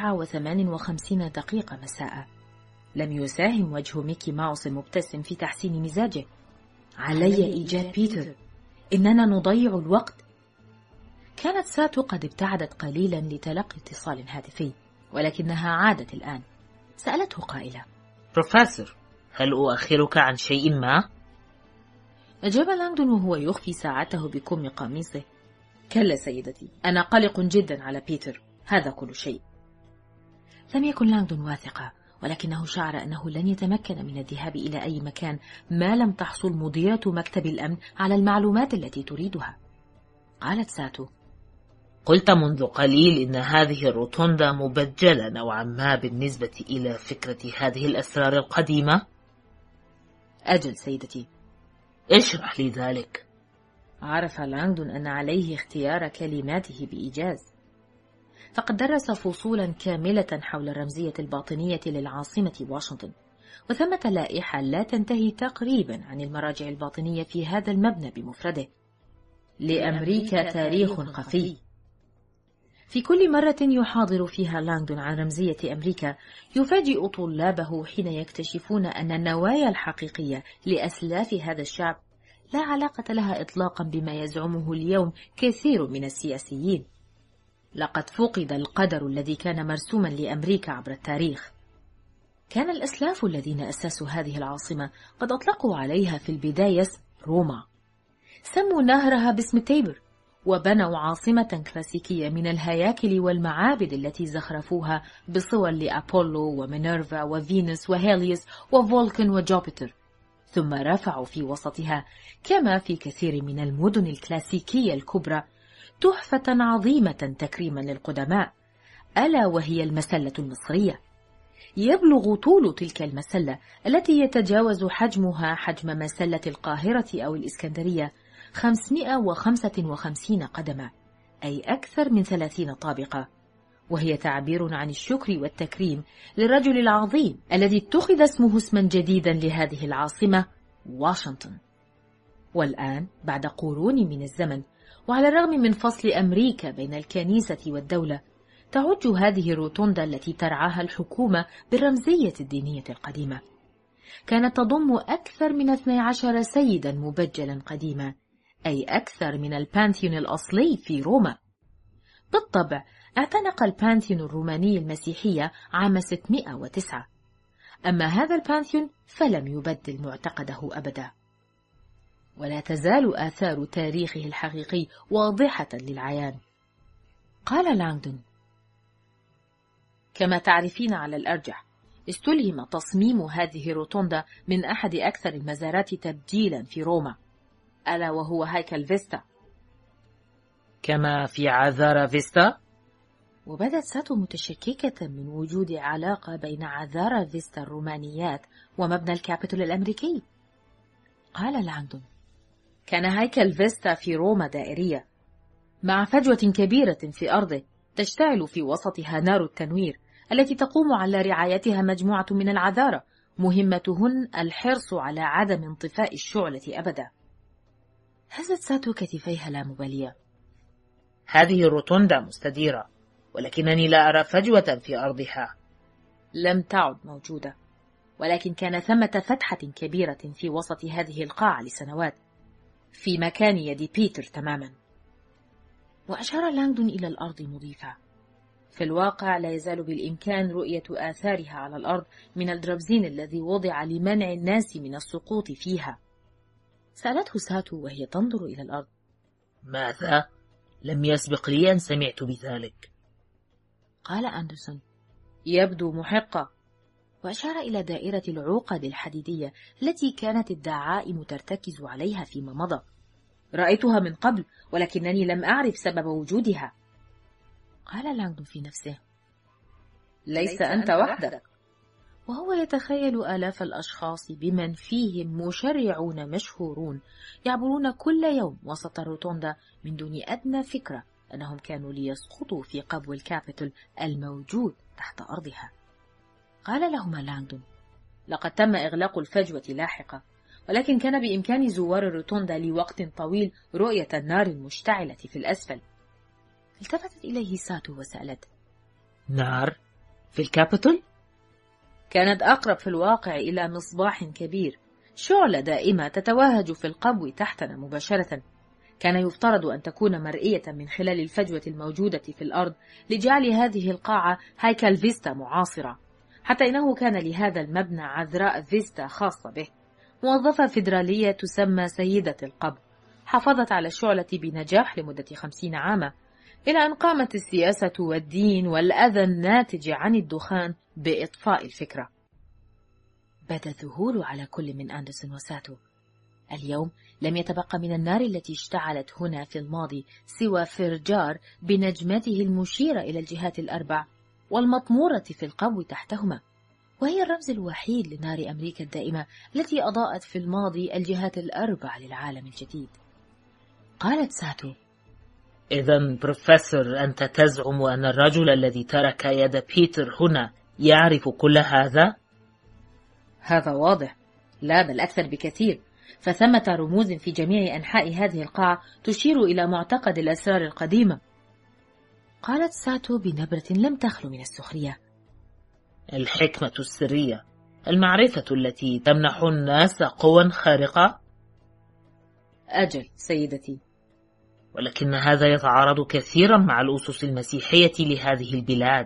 7:58 مساء. لم يساهم وجه ميكي ماوس المبتسم في تحسين مزاجه. علي إيجاد بيتر، إننا نضيع الوقت. كانت ساتو قد ابتعدت قليلا لتلقي اتصال هاتفي، ولكنها عادت الآن. سألته قائلة: بروفيسور، هل أؤخرك عن شيء ما؟ أجاب لانغدون وهو يخفي ساعته بكم قميصه: كلا سيدتي، أنا قلق جدا على بيتر، هذا كل شيء. لم يكن لانغدون واثقا، ولكنه شعر أنه لن يتمكن من الذهاب إلى أي مكان ما لم تحصل مديرة مكتب الأمن على المعلومات التي تريدها. قالت ساتو: قلت منذ قليل إن هذه الروتوندا مبجلة نوعا ما بالنسبة إلى فكرة هذه الأسرار القديمة. أجل سيدتي. اشرح لي ذلك. عرف لانغدون أن عليه اختيار كلماته بإيجاز، فقد درس فصولا كاملة حول الرمزية الباطنية للعاصمة واشنطن، وثمة لائحة لا تنتهي تقريبا عن المراجع الباطنية في هذا المبنى بمفرده. لأمريكا تاريخ خفي. في كل مرة يحاضر فيها لانغدون عن رمزية أمريكا، يفاجئ طلابه حين يكتشفون أن النوايا الحقيقية لأسلاف هذا الشعب لا علاقة لها إطلاقا بما يزعمه اليوم كثير من السياسيين. لقد فقد القدر الذي كان مرسوما لأمريكا عبر التاريخ. كان الأسلاف الذين أسسوا هذه العاصمة قد أطلقوا عليها في البداية اسم روما، سموا نهرها باسم تيبر، وبنوا عاصمة كلاسيكية من الهياكل والمعابد التي زخرفوها بصور لأبولو ومينيرفا وفينوس وهيليوس وفولكن وجوبيتر، ثم رفعوا في وسطها كما في كثير من المدن الكلاسيكية الكبرى تحفة عظيمة تكريما للقدماء، ألا وهي المسلة المصرية. يبلغ طول تلك المسلة التي يتجاوز حجمها حجم مسلة القاهرة أو الإسكندرية 555 قدما، أي أكثر من 30 طابقة، وهي تعبير عن الشكر والتكريم للرجل العظيم الذي اتخذ اسمه اسما جديدا لهذه العاصمة واشنطن. والآن بعد قرون من الزمن، وعلى الرغم من فصل أمريكا بين الكنيسة والدولة، تعج هذه الروتوندا التي ترعاها الحكومة بالرمزية الدينية القديمة. كانت تضم أكثر من 12 سيدا مبجلا قديما، أي أكثر من البانثيون الأصلي في روما. بالطبع اعتنق البانثيون الروماني المسيحية عام 609، أما هذا البانثيون فلم يبدل معتقده أبدا، ولا تزال آثار تاريخه الحقيقي واضحة للعيان. قال لانغدون: كما تعرفين على الأرجح، استلهم تصميم هذه الروتوندا من أحد أكثر المزارات تبجيلا في روما، ألا وهو هيكل فيستا. كما في عذارى فيستا؟ وبدت ساتو متشككة من وجود علاقة بين عذارى فيستا الرومانيات ومبنى الكابيتول الأمريكي. قال لانغدون: كان هيكل فيستا في روما دائرية، مع فجوة كبيرة في أرضه تشتعل في وسطها نار التنوير التي تقوم على رعايتها مجموعة من العذارى مهمتهن الحرص على عدم انطفاء الشعلة أبدا. هزت ساتو كتفيها لا مبالية. هذه الروتوندا مستديرة، ولكنني لا أرى فجوة في أرضها. لم تعد موجودة، ولكن كان ثمة فتحة كبيرة في وسط هذه القاعة لسنوات، في مكان يد بيتر تماما. وأشار لانغدون إلى الأرض مضيفة. في الواقع لا يزال بالإمكان رؤية آثارها على الأرض من الدرابزين الذي وضع لمنع الناس من السقوط فيها. سألته ساتو وهي تنظر إلى الأرض: ماذا؟ لم يسبق لي أن سمعت بذلك. قال أندرسون: يبدو محقة. وأشار إلى دائرة العقد الحديدية التي كانت الدعائم ترتكز عليها فيما مضى. رأيتها من قبل، ولكنني لم أعرف سبب وجودها. قال لانغدون في نفسه: ليس أنت وحدك. وهو يتخيل آلاف الأشخاص بمن فيهم مشرعون مشهورون يعبرون كل يوم وسط الروتوندا من دون أدنى فكرة أنهم كانوا ليسقطوا في قبو الكابيتول الموجود تحت أرضها. قال لهما لانغدون: لقد تم إغلاق الفجوة لاحقا، ولكن كان بإمكان زوار الروتوندا لوقت طويل رؤية النار المشتعلة في الأسفل. التفتت إليه ساتو وسألت: نار في الكابيتول؟ كانت أقرب في الواقع إلى مصباح كبير، شعلة دائمة تتوهج في القبو تحتنا مباشرة. كان يفترض أن تكون مرئية من خلال الفجوة الموجودة في الأرض لجعل هذه القاعة هيكل فيستا معاصرة، حتى إنه كان لهذا المبنى عذراء فيستا خاصة به، موظفة فيدرالية تسمى سيدة القبو، حافظت على الشعلة بنجاح لمدة 50 عاما، إلى أن قامت السياسة والدين والأذى الناتج عن الدخان بإطفاء الفكرة. بدا الذهول على كل من أندرسون وساتو. اليوم لم يتبقى من النار التي اشتعلت هنا في الماضي سوى فرجار بنجمته المشيرة إلى الجهات الأربع والمطمورة في القبو تحتهما، وهي الرمز الوحيد لنار أمريكا الدائمة التي أضاءت في الماضي الجهات الأربع للعالم الجديد. قالت ساتو: إذن بروفيسور، أنت تزعم أن الرجل الذي ترك يد بيتر هنا يعرف كل هذا؟ هذا واضح، لا بل أكثر بكثير، فثمة رموز في جميع أنحاء هذه القاعة تشير إلى معتقد الأسرار القديمة. قالت ساتو بنبرة لم تخلو من السخرية: الحكمة السرية، المعرفة التي تمنح الناس قوى خارقة؟ أجل سيدتي، ولكن هذا يتعارض كثيرا مع الأسس المسيحية لهذه البلاد.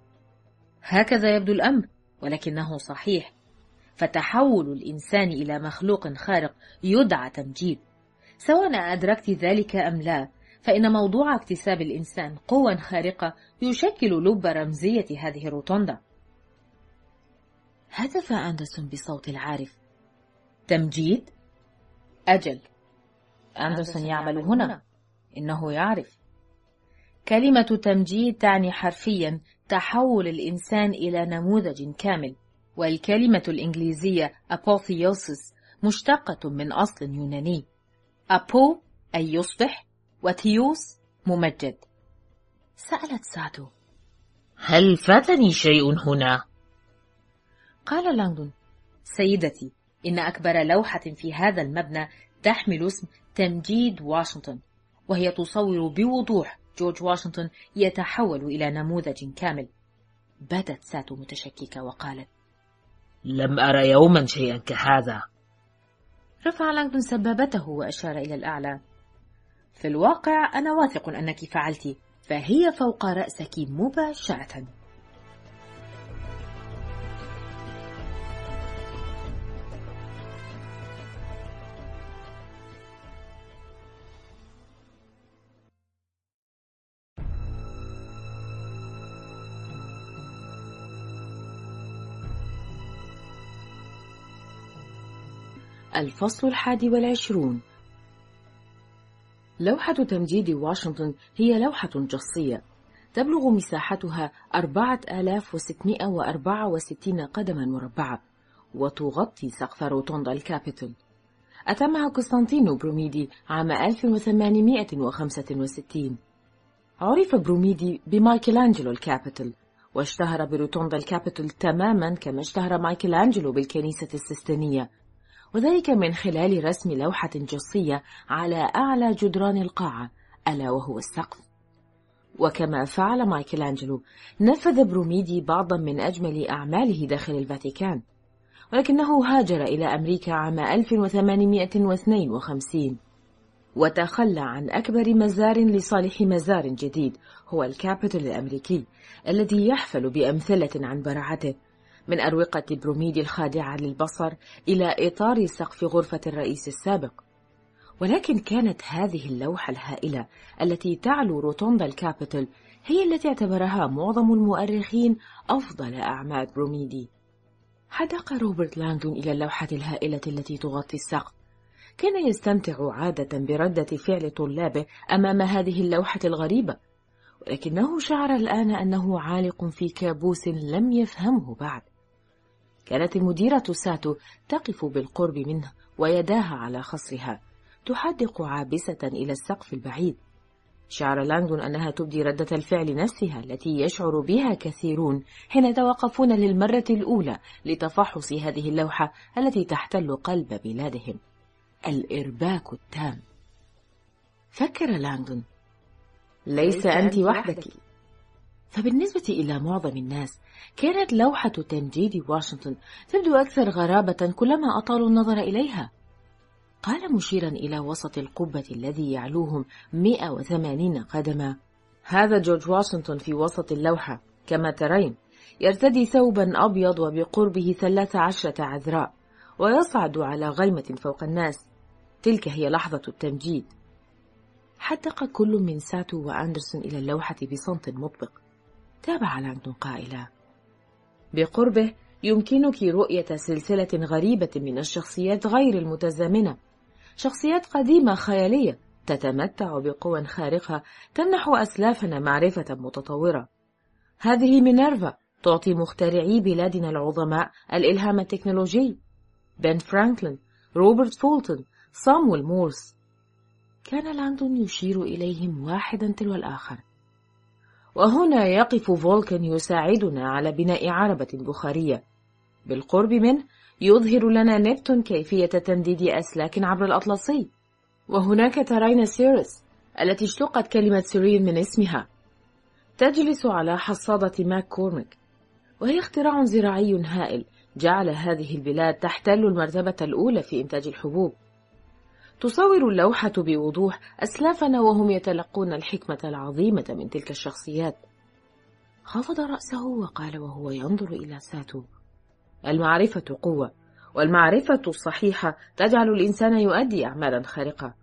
هكذا يبدو الأمر، ولكنه صحيح، فتحول الإنسان إلى مخلوق خارق يدعى تمجيد. سواء أدركت ذلك أم لا، فإن موضوع اكتساب الإنسان قوى خارقة يشكل لب رمزية هذه الروتوندا. هتف أندرسون بصوت العارف: تمجيد؟ أجل، أندرسون يعمل هنا، إنه يعرف. كلمة تمجيد تعني حرفيا تحول الإنسان إلى نموذج كامل، والكلمة الإنجليزية apotheosis مشتقة من أصل يوناني، أبو أي يصبح، وثيوس ممجد. سألت ساتو: هل فاتني شيء هنا؟ قال لانغدون: سيدتي، إن أكبر لوحة في هذا المبنى تحمل اسم تمجيد واشنطن، وهي تصور بوضوح جورج واشنطن يتحول إلى نموذج كامل. بدت ساتو متشككة وقالت: لم أرى يوما شيئا كهذا. رفع لانغدون سبابته وأشار إلى الأعلى: في الواقع أنا واثق أنك فعلت، فهي فوق رأسك مباشرة. الفصل 21. لوحة تمجيد واشنطن هي لوحة جصية تبلغ مساحتها 4664 قدما مربعة، وتغطي سقف روتوندا الكابيتول. أتمها قسطنطينو بروميدي عام 1865. عرف بروميدي بمايكل الكابيتول، واشتهر بروتوندا الكابيتول تماما كما اشتهر مايكل بالكنيسة السيستينية، وذلك من خلال رسم لوحة جصية على أعلى جدران القاعة، ألا وهو السقف. وكما فعل مايكل نفذ بروميدي بعضا من أجمل أعماله داخل الفاتيكان، ولكنه هاجر إلى أمريكا عام 1852 وتخلى عن أكبر مزار لصالح مزار جديد هو الكابيتول الأمريكي الذي يحفل بأمثلة عن براعته، من أروقة بروميدي الخادعة للبصر إلى إطار سقف غرفة الرئيس السابق. ولكن كانت هذه اللوحة الهائلة التي تعلو روتوندا الكابيتول هي التي اعتبرها معظم المؤرخين أفضل أعمال بروميدي. حدق روبرت لانغدون إلى اللوحة الهائلة التي تغطي السقف. كان يستمتع عادة بردة فعل طلابه أمام هذه اللوحة الغريبة، ولكنه شعر الآن أنه عالق في كابوس لم يفهمه بعد. كانت المديرة ساتو تقف بالقرب منه ويداها على خصرها تحدق عابسة إلى السقف البعيد. شعر لانغدون أنها تبدي ردة الفعل نفسها التي يشعر بها كثيرون حين يتوقفون للمرة الأولى لتفحص هذه اللوحة التي تحتل قلب بلادهم: الإرباك التام. فكر لانغدون: ليس أنت وحدك. فبالنسبة إلى معظم الناس كانت لوحة تمجيد واشنطن تبدو أكثر غرابة كلما أطالوا النظر إليها. قال مشيرا إلى وسط القبة الذي يعلوهم 180 قدما: هذا جورج واشنطن في وسط اللوحة كما ترين، يرتدي ثوبا أبيض وبقربه 13 عذراء، ويصعد على غيمة فوق الناس. تلك هي لحظة التمجيد. حدق كل من ساتو وأندرسون إلى اللوحة بصمت مطبق. تابع لانغدون قائلا: بقربه يمكنك رؤية سلسلة غريبة من الشخصيات غير المتزامنة، شخصيات قديمة خيالية تتمتع بقوى خارقة تمنح أسلافنا معرفة متطورة. هذه مينيرفا تعطي مخترعي بلادنا العظماء الإلهام التكنولوجي: بن فرانكلين، روبرت فولتون، صامويل مورس. كان لانغدون يشير إليهم واحدا تلو الآخر. وهنا يقف فولكان يساعدنا على بناء عربة بخارية. بالقرب منه يظهر لنا نبتون كيفية تمديد أسلاك عبر الأطلسي. وهناك ترين سيريس التي اشتقت كلمة سيرين من اسمها، تجلس على حصادة ماك كورميك، وهي اختراع زراعي هائل جعل هذه البلاد تحتل المرتبة الأولى في إنتاج الحبوب. تصور اللوحة بوضوح أسلافنا وهم يتلقون الحكمة العظيمة من تلك الشخصيات. خفض رأسه وقال وهو ينظر إلى ساتو: المعرفة قوة، والمعرفة الصحيحة تجعل الإنسان يؤدي أعمالا خارقة.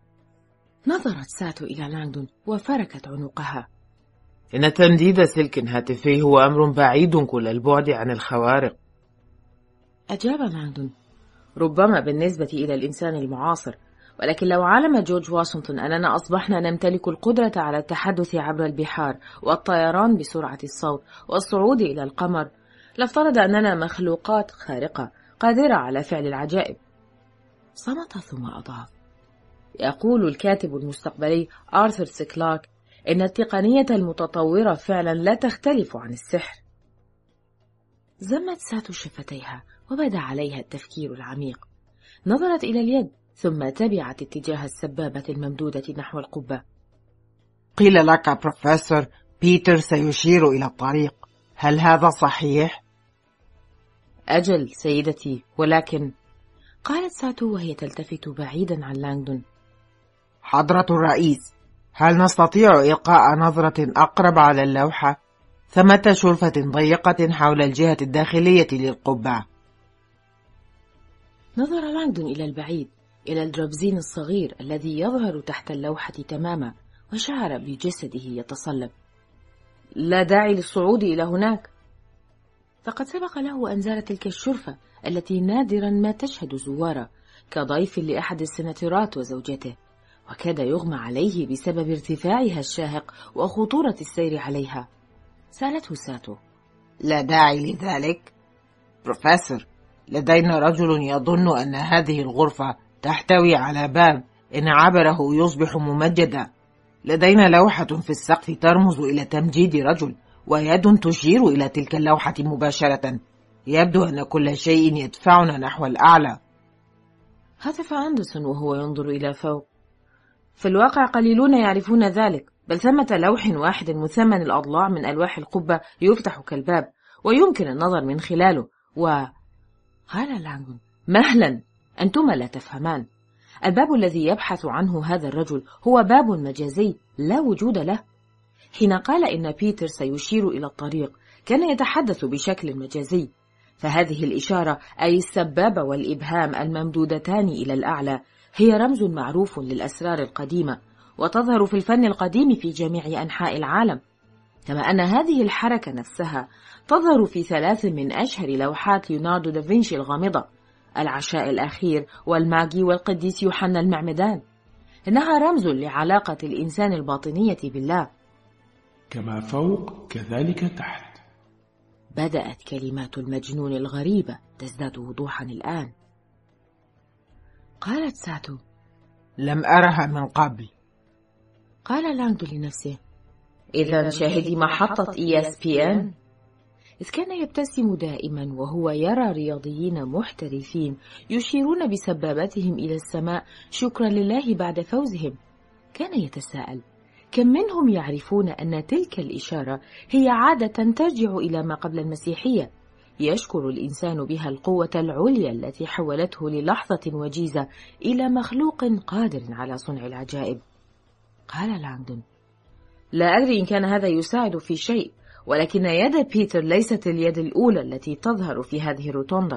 نظرت ساتو إلى لانغدون وفركت عنقها. إن تمديد سلك هاتفي هو أمر بعيد كل البعد عن الخوارق. أجاب لانغدون: ربما بالنسبة إلى الإنسان المعاصر، ولكن لو علم جورج واشنطن أننا أصبحنا نمتلك القدرة على التحدث عبر البحار والطيران بسرعة الصوت والصعود إلى القمر، لافترض أننا مخلوقات خارقة قادرة على فعل العجائب. صمت ثم أضاف: يقول الكاتب المستقبلي آرثر سي كلارك إن التقنية المتطورة فعلا لا تختلف عن السحر. زمت ساتو شفتيها وبدا عليها التفكير العميق. نظرت إلى اليد ثم تبعت اتجاه السبابة الممدودة نحو القبة. قيل لك بروفيسور بيتر سيشير إلى الطريق، هل هذا صحيح؟ أجل سيدتي، ولكن قالت ساتو وهي تلتفت بعيدا عن لانغدون: حضرة الرئيس، هل نستطيع إلقاء نظرة أقرب على اللوحة؟ ثمة شرفة ضيقة حول الجهة الداخلية للقبة. نظر لانغدون إلى البعيد، إلى الدرابزين الصغير الذي يظهر تحت اللوحة تماما، وشعر بجسده يتصلب. لا داعي للصعود إلى هناك، فقد سبق له أن زار تلك الشرفة التي نادرا ما تشهد زوارا، كضيف لأحد السناتورات وزوجته، وكاد يغمى عليه بسبب ارتفاعها الشاهق وخطورة السير عليها. سألته ساتو: لا داعي لذلك بروفيسور، لدينا رجل يظن أن هذه الغرفة تحتوي على باب إن عبره يصبح ممجدا. لدينا لوحة في السقف ترمز إلى تمجيد رجل، ويد تشير إلى تلك اللوحة مباشرة. يبدو أن كل شيء يدفعنا نحو الأعلى. هتف أندرسون وهو ينظر إلى فوق: في الواقع قليلون يعرفون ذلك، بل ثمة لوح واحد مثمن الأضلاع من ألواح القبة يفتح كالباب ويمكن النظر من خلاله. قال لانغدون: مهلا، أنتما لا تفهمان. الباب الذي يبحث عنه هذا الرجل هو باب مجازي لا وجود له. حين قال إن بيتر سيشير إلى الطريق كان يتحدث بشكل مجازي، فهذه الإشارة أي السبابة والإبهام الممدودتان إلى الأعلى هي رمز معروف للأسرار القديمة، وتظهر في الفن القديم في جميع أنحاء العالم. كما أن هذه الحركة نفسها تظهر في 3 من أشهر لوحات ليوناردو دافنشي الغامضة: العشاء الأخير والماجي والقديس يوحنا المعمدان. إنها رمز لعلاقة الإنسان الباطنية بالله. كما فوق كذلك تحت. بدأت كلمات المجنون الغريبة تزداد وضوحا الآن. قالت ساتو: لم أرها من قبل. قال لانغدون لنفسه: إذا شاهدي محطة ESPN. إذ كان يبتسم دائما وهو يرى رياضيين محترفين يشيرون بسبابتهم إلى السماء شكرا لله بعد فوزهم، كان يتساءل: كم منهم يعرفون أن تلك الإشارة هي عادة ترجع إلى ما قبل المسيحية، يشكر الإنسان بها القوة العليا التي حولته للحظة وجيزة إلى مخلوق قادر على صنع العجائب. قال لانغدون: لا أدري إن كان هذا يساعد في شيء، ولكن يد بيتر ليست اليد الأولى التي تظهر في هذه الروتوندا.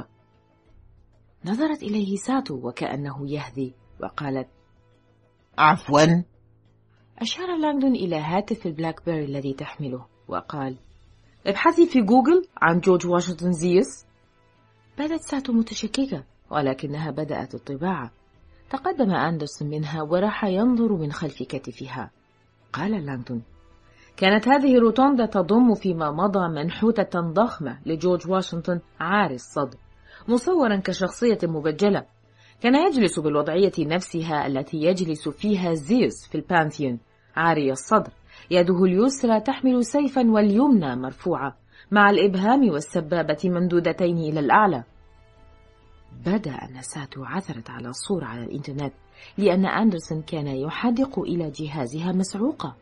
نظرت إليه ساتو وكأنه يهذي وقالت: عفوا. أشار لانغدون إلى هاتف البلاك بيري الذي تحمله وقال: ابحثي في جوجل عن جورج واشنطن زيوس. بدت ساتو متشككة، ولكنها بدأت الطباعة. تقدم أندرسون منها وراح ينظر من خلف كتفها. قال لانغدون: كانت هذه الروتوندا تضم فيما مضى منحوتة ضخمة لجورج واشنطن عاري الصدر، مصورا كشخصية مبجلة. كان يجلس بالوضعية نفسها التي يجلس فيها زيوس في البانثيون، عاري الصدر، يده اليسرى تحمل سيفا واليمنى مرفوعة، مع الإبهام والسبابة ممدودتين إلى الأعلى. بدا أن ساتو عثرت على الصورة على الإنترنت، لأن أندرسون كان يحدق إلى جهازها مسعوقة.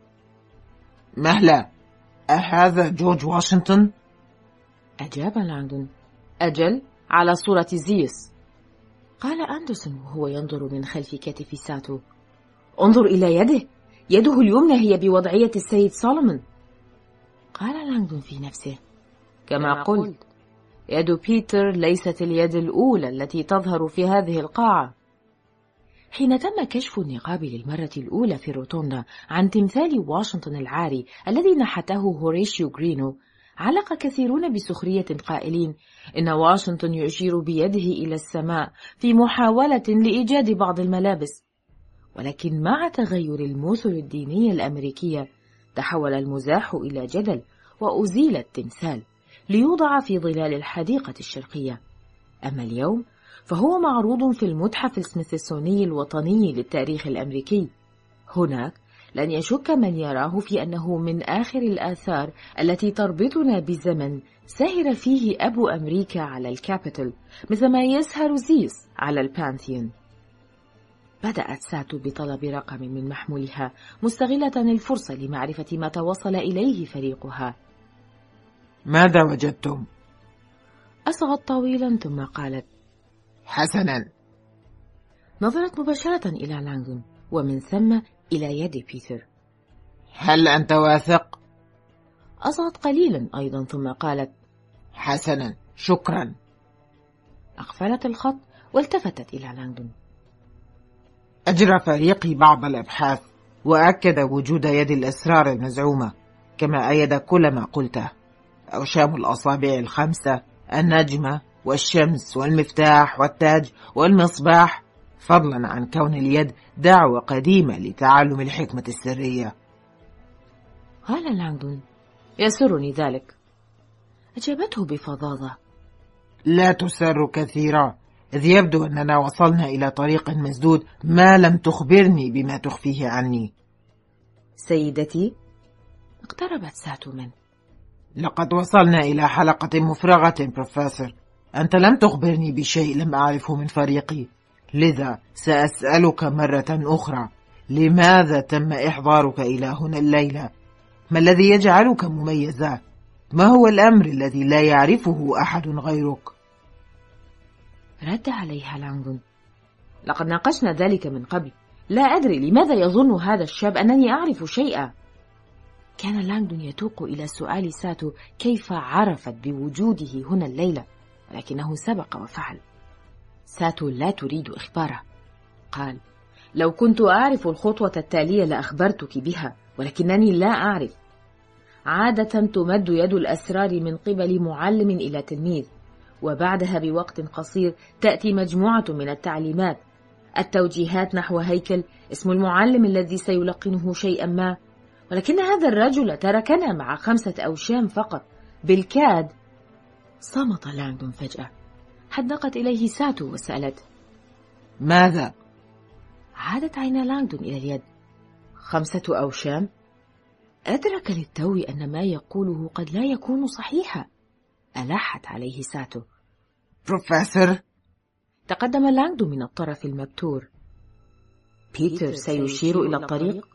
مهلا، أهذا جورج واشنطن؟ أجاب لانغدون: أجل، على صورة زيوس. قال أندرسون وهو ينظر من خلف كتف ساتو: انظر إلى يده، يده اليمنى هي بوضعية السيد سولومون. قال لانغدون في نفسه: كما قلت، يد بيتر ليست اليد الأولى التي تظهر في هذه القاعة. حين تم كشف النقاب للمرة الأولى في الروتوندا عن تمثال واشنطن العاري الذي نحته هوريشيو غرينو، علق كثيرون بسخرية قائلين إن واشنطن يشير بيده إلى السماء في محاولة لإيجاد بعض الملابس. ولكن مع تغير المثل الدينية الأمريكية تحول المزاح إلى جدل، وأزيل التمثال ليوضع في ظلال الحديقة الشرقية. أما اليوم فهو معروض في المتحف السميثسوني الوطني للتاريخ الأمريكي. هناك لن يشك من يراه في أنه من آخر الآثار التي تربطنا بالزمن سهر فيه أبو أمريكا على الكابيتول، مثلما يسهر زيوس على البانثيون. بدأت ساتو بطلب رقم من محمولها، مستغلة الفرصة لمعرفة ما توصل إليه فريقها. ماذا وجدتم؟ أصغت طويلا ثم قالت: حسنا. نظرت مباشرة إلى لانغدون ومن ثم إلى يد بيتر. هل أنت واثق؟ أصغت قليلا أيضا ثم قالت: حسنا، شكرا. أقفلت الخط والتفتت إلى لانغدون. أجرى فريقي بعض الأبحاث وأكد وجود يد الأسرار المزعومة، كما أيد كل ما قلته: أوشام الأصابع ال5، النجمة والشمس والمفتاح والتاج والمصباح، فضلا عن كون اليد دعوة قديمة لتعلم الحكمة السرية. قال لانغدون: يسرني ذلك. أجابته بفظاظة: لا تسر كثيرا، إذ يبدو أننا وصلنا إلى طريق مسدود ما لم تخبرني بما تخفيه عني. سيدتي. اقتربت ساتو منه. لقد وصلنا إلى حلقة مفرغة بروفيسور، أنت لم تخبرني بشيء لم أعرفه من فريقي، لذا سأسألك مرة أخرى: لماذا تم إحضارك إلى هنا الليلة؟ ما الذي يجعلك مميزة؟ ما هو الأمر الذي لا يعرفه أحد غيرك؟ رد عليها لانغدون: لقد ناقشنا ذلك من قبل، لا أدري لماذا يظن هذا الشاب أنني أعرف شيئا. كان لانغدون يتوق إلى سؤال ساتو كيف عرفت بوجوده هنا الليلة، ولكنه سبق وفعل. ساتو لا تريد إخباره. قال: لو كنت أعرف الخطوة التالية لأخبرتك بها، ولكنني لا أعرف. عادة تمد يد الأسرار من قبل معلم إلى تلميذ، وبعدها بوقت قصير تأتي مجموعة من التعليمات، التوجيهات نحو هيكل، اسم المعلم الذي سيلقنه شيئا ما. ولكن هذا الرجل تركنا مع 5 أوشام فقط بالكاد. صمت لانغدون فجأة، حدقت إليه ساتو وسألت: ماذا؟ عادت عين لانغدون إلى اليد. 5 أوشام؟ أدرك للتو أن ما يقوله قد لا يكون صحيحا. ألحت عليه ساتو. بروفيسور. تقدم لانغدون من الطرف المبتور. بيتر سيشير إلى الطريق؟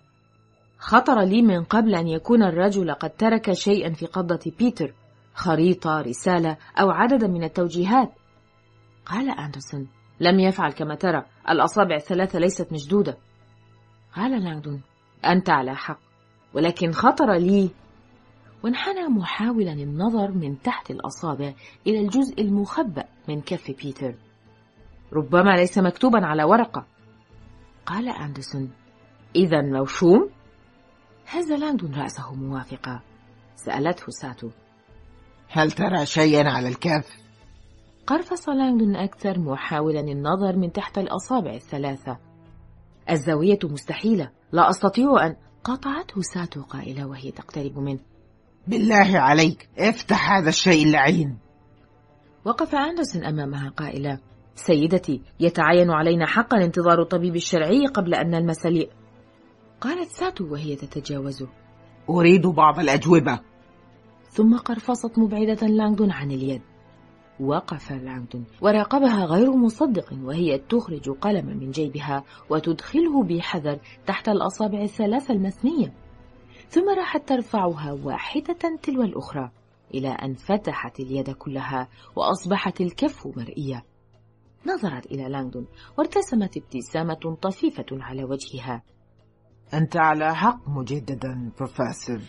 خطر لي من قبل أن يكون الرجل قد ترك شيئا في قبضة بيتر، خريطة، رسالة، أو عددا من التوجيهات. قال أندرسون: لم يفعل كما ترى، الأصابع 3 ليست مشدودة. قال لانغدون: أنت على حق، ولكن خطر لي. وانحنى محاولا النظر من تحت الأصابع إلى الجزء المخبأ من كف بيتر. ربما ليس مكتوبا على ورقة. قال أندرسون: إذا موشوم؟ هز لانغدون رأسه موافقا. سألته ساتو: هل ترى شيئا على الكف؟ قرفص لانغدون أكثر محاولا النظر من تحت الأصابع 3. الزاوية مستحيلة، لا أستطيع أن... قاطعته ساتو قائلة وهي تقترب منه: بالله عليك افتح هذا الشيء اللعين. وقف أندرسون أمامها قائلة: سيدتي، يتعين علينا حقا انتظار الطبيب الشرعي قبل أن نلمس لي. قالت ساتو وهي تتجاوزه: أريد بعض الأجوبة. ثم قرفصت مبعدة لانغدون عن اليد. وقف لانغدون وراقبها غير مصدق وهي تخرج قلما من جيبها وتدخله بحذر تحت الأصابع 3 المثنية، ثم راحت ترفعها واحدة تلو الأخرى إلى أن فتحت اليد كلها وأصبحت الكف مرئية. نظرت إلى لانغدون وارتسمت ابتسامة طفيفة على وجهها. أنت على حق مجددا بروفيسور.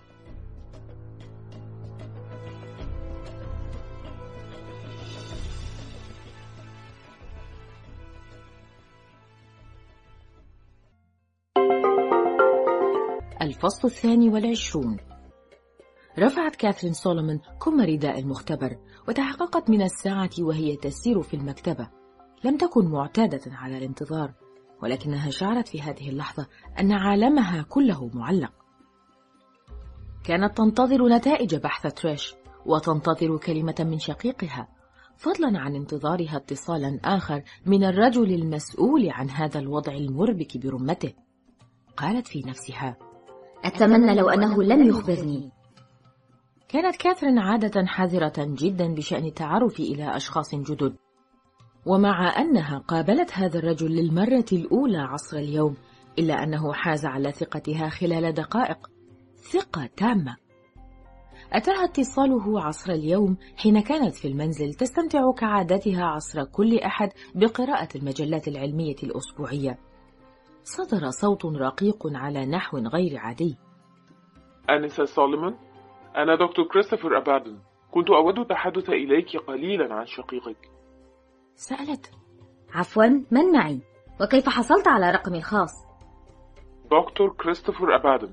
الفصل 22. رفعت كاثرين سولومون كم رداء المختبر وتحققت من الساعة وهي تسير في المكتبة. لم تكن معتادة على الانتظار، ولكنها شعرت في هذه اللحظة أن عالمها كله معلق. كانت تنتظر نتائج بحث تريش وتنتظر كلمة من شقيقها، فضلا عن انتظارها اتصالا آخر من الرجل المسؤول عن هذا الوضع المربك برمته. قالت في نفسها: أتمنى لو أنه لم يخبرني. كانت كاثرين عادة حذرة جدا بشأن التعرف إلى أشخاص جدد، ومع أنها قابلت هذا الرجل للمرة الأولى عصر اليوم، إلا أنه حاز على ثقتها خلال دقائق، ثقة تامة. أتاها اتصاله عصر اليوم حين كانت في المنزل تستمتع كعادتها عصر كل أحد بقراءة المجلات العلمية الأسبوعية. صدر صوت رقيق على نحو غير عادي: أنسة سولومون، أنا دكتور كريستوفر أباردون، كنت أود التحدث إليك قليلا عن شقيقك. سألت: عفوا، من معي؟ وكيف حصلت على رقمي الخاص؟ دكتور كريستوفر أباردون.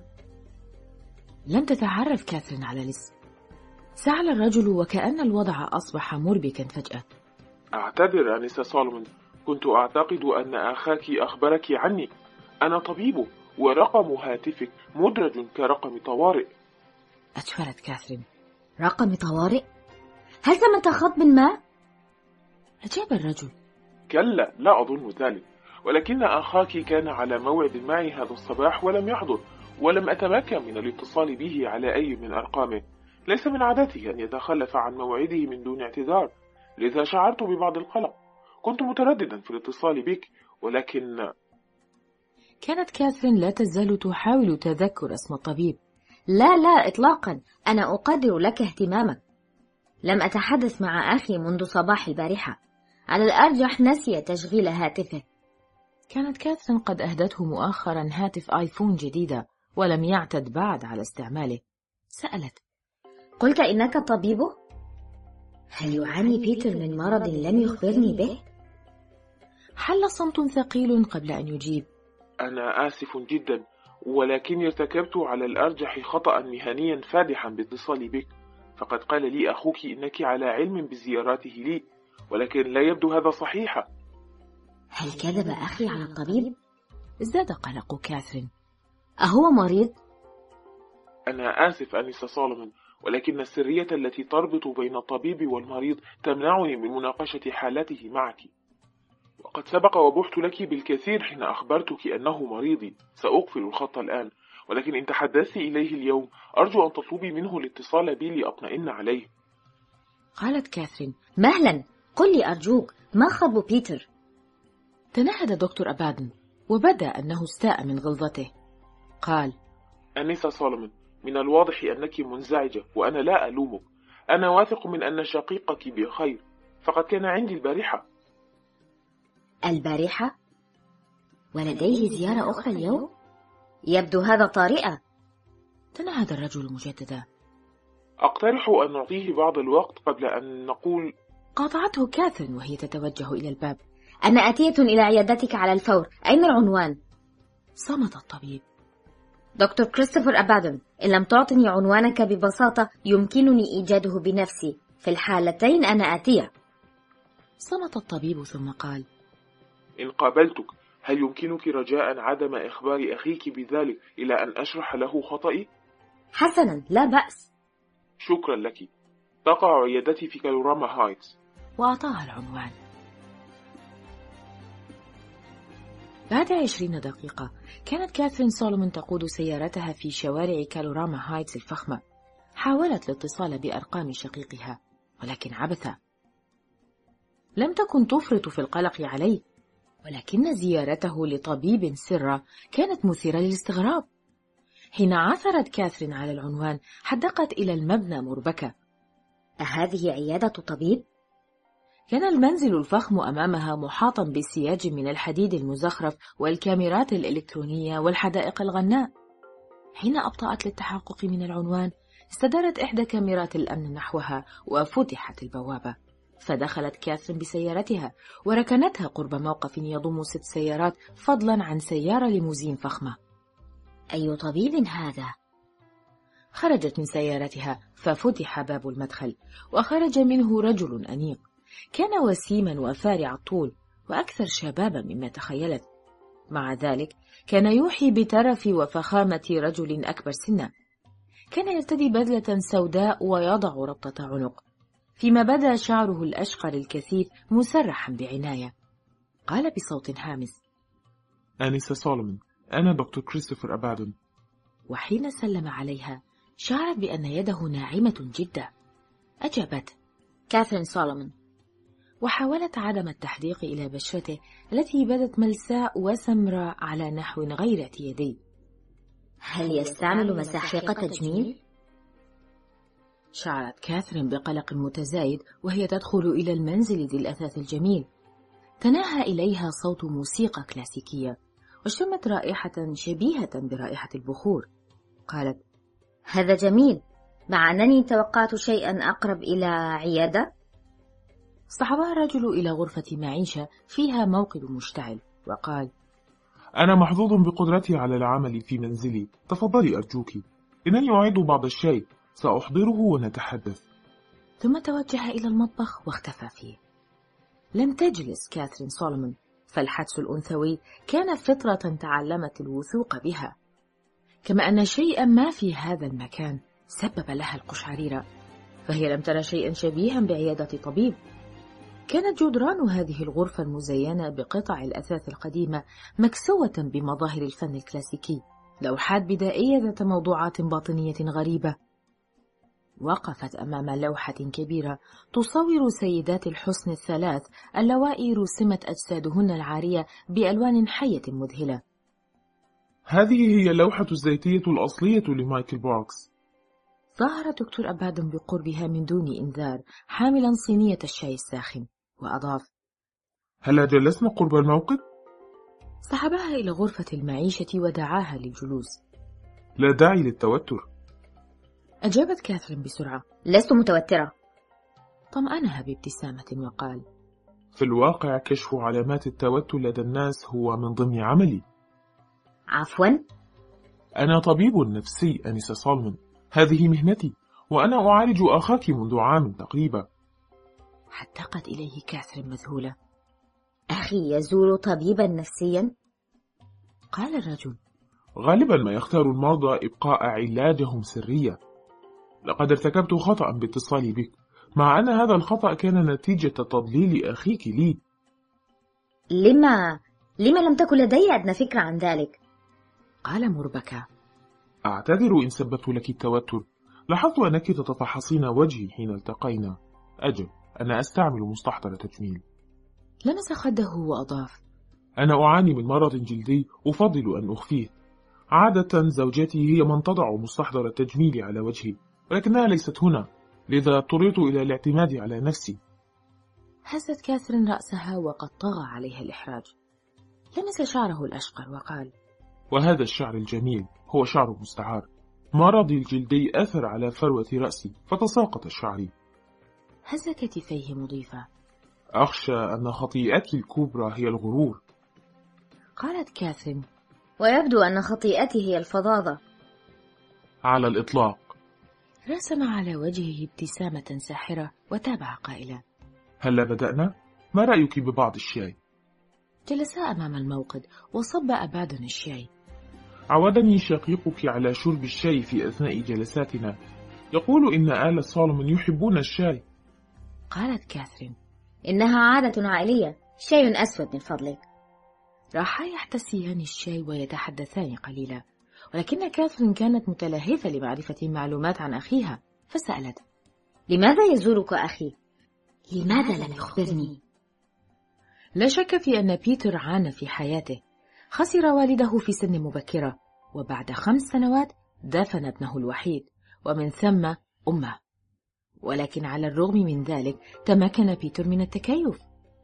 لم تتعرف كاثرين على الاسم. سأل الرجل وكأن الوضع أصبح مربكا فجأة. أعتذر أنسة سولومون، كنت أعتقد أن أخاك أخبرك عني. أنا طبيب، ورقم هاتفك مدرج كرقم طوارئ. أجفلت كاثرين. رقم طوارئ؟ هل سمعت خطب ما؟ أجاب الرجل: كلا، لا أظن ذلك، ولكن أخاك كان على موعد معي هذا الصباح ولم يحضر، ولم أتمكن من الاتصال به على أي من أرقامه. ليس من عادته أن يتخلف عن موعده من دون اعتذار، لذا شعرت ببعض القلق. كنت مترددا في الاتصال بك، ولكن... كانت كاثرين لا تزال تحاول تذكر اسم الطبيب. لا إطلاقا، أنا أقدر لك اهتمامك. لم أتحدث مع أخي منذ صباح البارحة، على الأرجح نسي تشغيل هاتفه. كانت كاثرين قد أهدته مؤخرا هاتف آيفون جديدة ولم يعتد بعد على استعماله. سألت: قلت إنك طبيبه؟ هل يعاني بيتر من مرض لم يخبرني به؟ حل صمت ثقيل قبل أن يجيب: أنا آسف جدا، ولكني ارتكبت على الأرجح خطأ مهنيا فادحا باتصالي بك، فقد قال لي أخوك إنك على علم بزياراته لي، ولكن لا يبدو هذا صحيحا. هل كذب أخي على الطبيب؟ ازداد قلق كاثرين. أهو مريض؟ أنا آسف أنسة سولومون، ولكن السرية التي تربط بين الطبيب والمريض تمنعني من مناقشة حالته معك، وقد سبق وبحت لك بالكثير حين أخبرتك أنه مريضي. سأقفل الخط الآن، ولكن إن تحدثت إليه اليوم أرجو أن تطلبي منه الاتصال بي لأطمئن عليه. قالت كاثرين. مهلا، قل لي أرجوك، ما خطب بيتر؟ تنهد دكتور أبادن وبدا أنه استاء من غلظته. قال: أنسة سولومون، من الواضح أنك منزعجة وأنا لا ألومك. أنا واثق من أن شقيقك بخير، فقد كان عندي البارحة. البارحة؟ ولديه زيارة أخرى اليوم؟ يبدو هذا طارئة. تنهد الرجل مجددا. أقترح أن نعطيه بعض الوقت قبل أن نقول. قاطعته كاثرين وهي تتوجه إلى الباب. أنا آتية إلى عيادتك على الفور، أين العنوان؟ صمت الطبيب. دكتور كريستوفر أبادن، إن لم تعطني عنوانك ببساطة يمكنني إيجاده بنفسي، في الحالتين أنا آتية. صمت الطبيب ثم قال: إن قابلتك هل يمكنك رجاء عدم إخبار أخيك بذلك إلى أن أشرح له خطئي؟ حسنا، لا بأس. شكرا لك. تقع عيادتي في كالوراما هايتس. وأعطاها العنوان. بعد 20 دقيقة كانت كاثرين سولومون تقود سيارتها في شوارع كالوراما هايتس الفخمة. حاولت الاتصال بأرقام شقيقها، ولكن عبثا. لم تكن تفرط في القلق عليه، ولكن زيارته لطبيب سرة كانت مثيرة للاستغراب. حين عثرت كاثرين على العنوان حدقت إلى المبنى مربكة. أهذه عيادة طبيب؟ كان المنزل الفخم أمامها محاطا بسياج من الحديد المزخرف والكاميرات الإلكترونية والحدائق الغناء. حين أبطأت للتحقق من العنوان استدارت إحدى كاميرات الأمن نحوها وفتحت البوابة، فدخلت كاثرين بسيارتها وركنتها قرب موقف يضم 6 سيارات فضلا عن سيارة ليموزين فخمة. أي طبيب هذا؟ خرجت من سيارتها ففتح باب المدخل وخرج منه رجل أنيق. كان وسيما وفارع الطول وأكثر شبابا مما تخيلت. مع ذلك كان يوحي بترف وفخامة رجل أكبر سنا. كان يرتدي بدلة سوداء ويضع ربطة عنق، فيما بدا شعره الأشقر الكثيف مسرحا بعناية. قال بصوت هامس: أنسة سولومون، أنا دكتور كريستوفر أبادن. وحين سلم عليها شعرت بأن يده ناعمة جدا. أجابت: كاثرين سولومون. وحاولت عدم التحديق إلى بشرته التي بدت ملساء وسمراء على نحو غير اعتيادي. هل يستعمل مساحيق تجميل؟ شعرت كاثرين بقلق متزايد وهي تدخل إلى المنزل ذي الأثاث الجميل. تناهى إليها صوت موسيقى كلاسيكية وشمت رائحة شبيهة برائحة البخور. قالت: هذا جميل، مع أنني توقعت شيئا أقرب إلى عيادة. صحبها الرجل إلى غرفة معيشة فيها موقد مشتعل وقال: أنا محظوظ بقدرتي على العمل في منزلي، تفضلي أرجوك، إنني أعد بعض الشاي، سأحضره ونتحدث. ثم توجه إلى المطبخ واختفى فيه. لم تجلس كاثرين سولومون، فالحدس الأنثوي كان فطرة تعلمت الوثوق بها، كما أن شيئا ما في هذا المكان سبب لها القشعريرة، فهي لم ترى شيئا شبيها بعيادة طبيب. كانت جدران هذه الغرفة المزينة بقطع الأثاث القديمة مكسوة بمظاهر الفن الكلاسيكي، لوحات بدائية ذات موضوعات باطنية غريبة. وقفت أمام لوحة كبيرة تصور سيدات الحسن الثلاث اللوائي رسمت أجسادهن العارية بألوان حية مذهلة. هذه هي اللوحة الزيتية الأصلية لمايكل باركس. ظهر دكتور أبادن بقربها من دون إنذار حاملا صينية الشاي الساخن، وأضاف: هل جلسنا قرب الموقد؟ صحبها إلى غرفة المعيشة ودعاها للجلوس. لا داعي للتوتر، أجابت كاثرين بسرعة. لست متوترة. طمأنها بابتسامة وقال: في الواقع كشف علامات التوتر لدى الناس هو من ضمن عملي. عفوا؟ أنا طبيب نفسي أنسة سولمون، هذه مهنتي، وأنا أعالج أخاك منذ عام تقريبا. حتقت إليه كاثرين مذهولة. أخي يزور طبيبا نفسيا؟ قال الرجل: غالبا ما يختار المرضى إبقاء علاجهم سرية. لقد ارتكبت خطأ باتصالي بك، مع أن هذا الخطأ كان نتيجة تضليل أخيك لي. لما لم تكن لدي أدنى فكرة عن ذلك؟ قال مربكا: أعتذر إن سببت لك التوتر. لاحظت أنك تتفحصين وجهي حين التقينا. أجل، أنا أستعمل مستحضر تجميل. لمس خده وأضاف: أنا أعاني من مرض جلدي أفضل أن أخفيه. عادة زوجتي هي من تضع مستحضر التجميل على وجهي، ولكنها ليست هنا، لذا اضطررت إلى الاعتماد على نفسي. هزت كاثرين رأسها وقد طغى عليها الإحراج. لمس شعره الأشقر وقال: وهذا الشعر الجميل هو شعر مستعار. مرضي الجلدي أثر على فروة رأسي فتساقط شعري. هز كتفيه مضيفا: أخشى أن خطيئتي الكبرى هي الغرور. قالت كاثرين: ويبدو أن خطيئتي هي الفظاظة. على الإطلاق. رسم على وجهه ابتسامة ساحرة وتابع قائلا: هلا بدأنا؟ ما رأيك ببعض الشاي؟ جلسا أمام الموقد وصب أباد الشاي. عودني شقيقك على شرب الشاي في أثناء جلساتنا. يقول إن آل سولومون يحبون الشاي. قالت كاثرين: إنها عادة عائلية. شاي أسود من فضلك. راحا يحتسيان الشاي ويتحدثان قليلا، ولكن كاثرين كانت متلهفة لمعرفة معلومات عن أخيها، فسألت: لماذا يزورك أخي؟ لماذا لم يخبرني؟ لا شك في أن بيتر عانى في حياته. خسر والده في سن مبكرة، وبعد 5 سنوات دفن ابنه الوحيد، ومن ثم أمه. ولكن على الرغم من ذلك تمكن بيتر من التكيف.